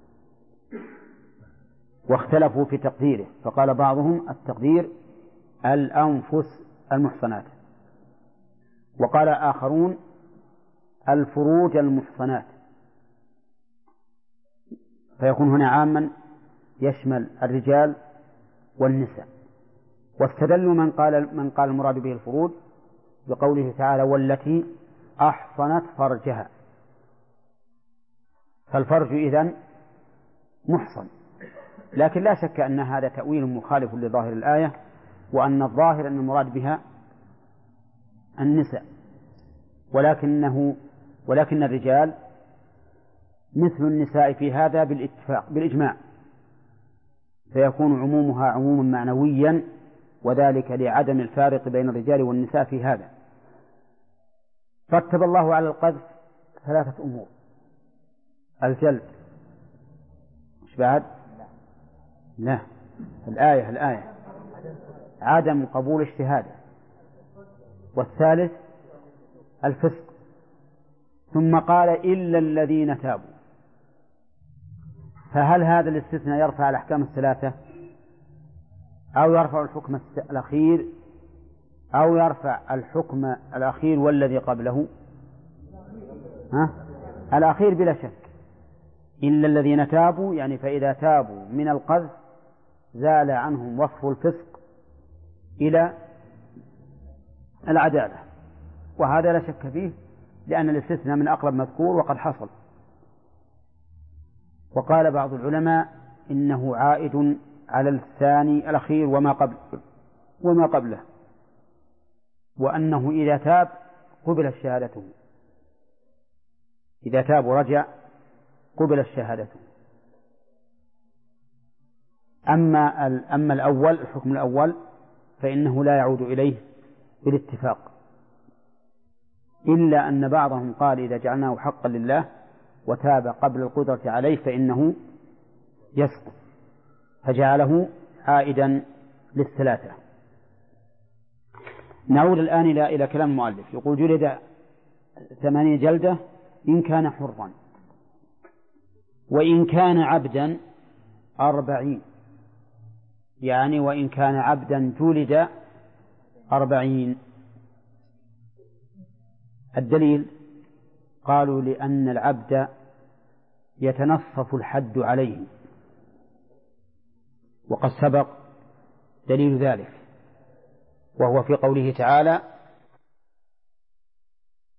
واختلفوا في تقديره، فقال بعضهم التقدير الأنفس المحصنات، وقال آخرون الفروج المحصنات، فيكون هنا عاما يشمل الرجال والنساء. واستدلوا من قال المراد به الفروج بقوله تعالى والتي أحصنت فرجها، فالفرج إذن محصن. لكن لا شك أن هذا تأويل مخالف لظاهر الآية، وأن الظاهر أن المراد بها النساء، ولكن الرجال مثل النساء في هذا بالاتفاق بالإجماع، فيكون عمومها عموما معنويا، وذلك لعدم الفارق بين الرجال والنساء في هذا. رتب الله على القذف 3 أمور: الجلد، مش بعد؟ لا، الآية عدم قبول الشهادة، والثالث الفسق، ثم قال إلا الذين تابوا. فهل هذا الاستثناء يرفع الأحكام 3 أو يرفع الحكم الأخير أو يرفع الحكم الأخير والذي قبله؟ الأخير بلا شك، إلا الذين تابوا، يعني فإذا تابوا من القذف زال عنهم وصف الفسق إلى العدالة، وهذا لا شك فيه، لأن الاستثناء من أقرب مذكور وقد حصل. وقال بعض العلماء إنه عائد على الثاني الأخير وما قبله، وأنه إذا تاب قبل شهادته، إذا تاب ورجع قبل شهادته. أما الأول، الحكم الأول، فإنه لا يعود إليه بالاتفاق، إلا أن بعضهم قال إذا جعلناه حقا لله وتاب قبل القدرة عليه فإنه يسقط، فجعله عائدا لل3. نعود الآن إلى كلام المؤلف. يقول جلد 80 جلدة إن كان حرا، وإن كان عبدا 40، يعني وإن كان عبدا جلد 40. الدليل قالوا لأن العبد يتنصف الحد عليه، وقد سبق دليل ذلك، وهو في قوله تعالى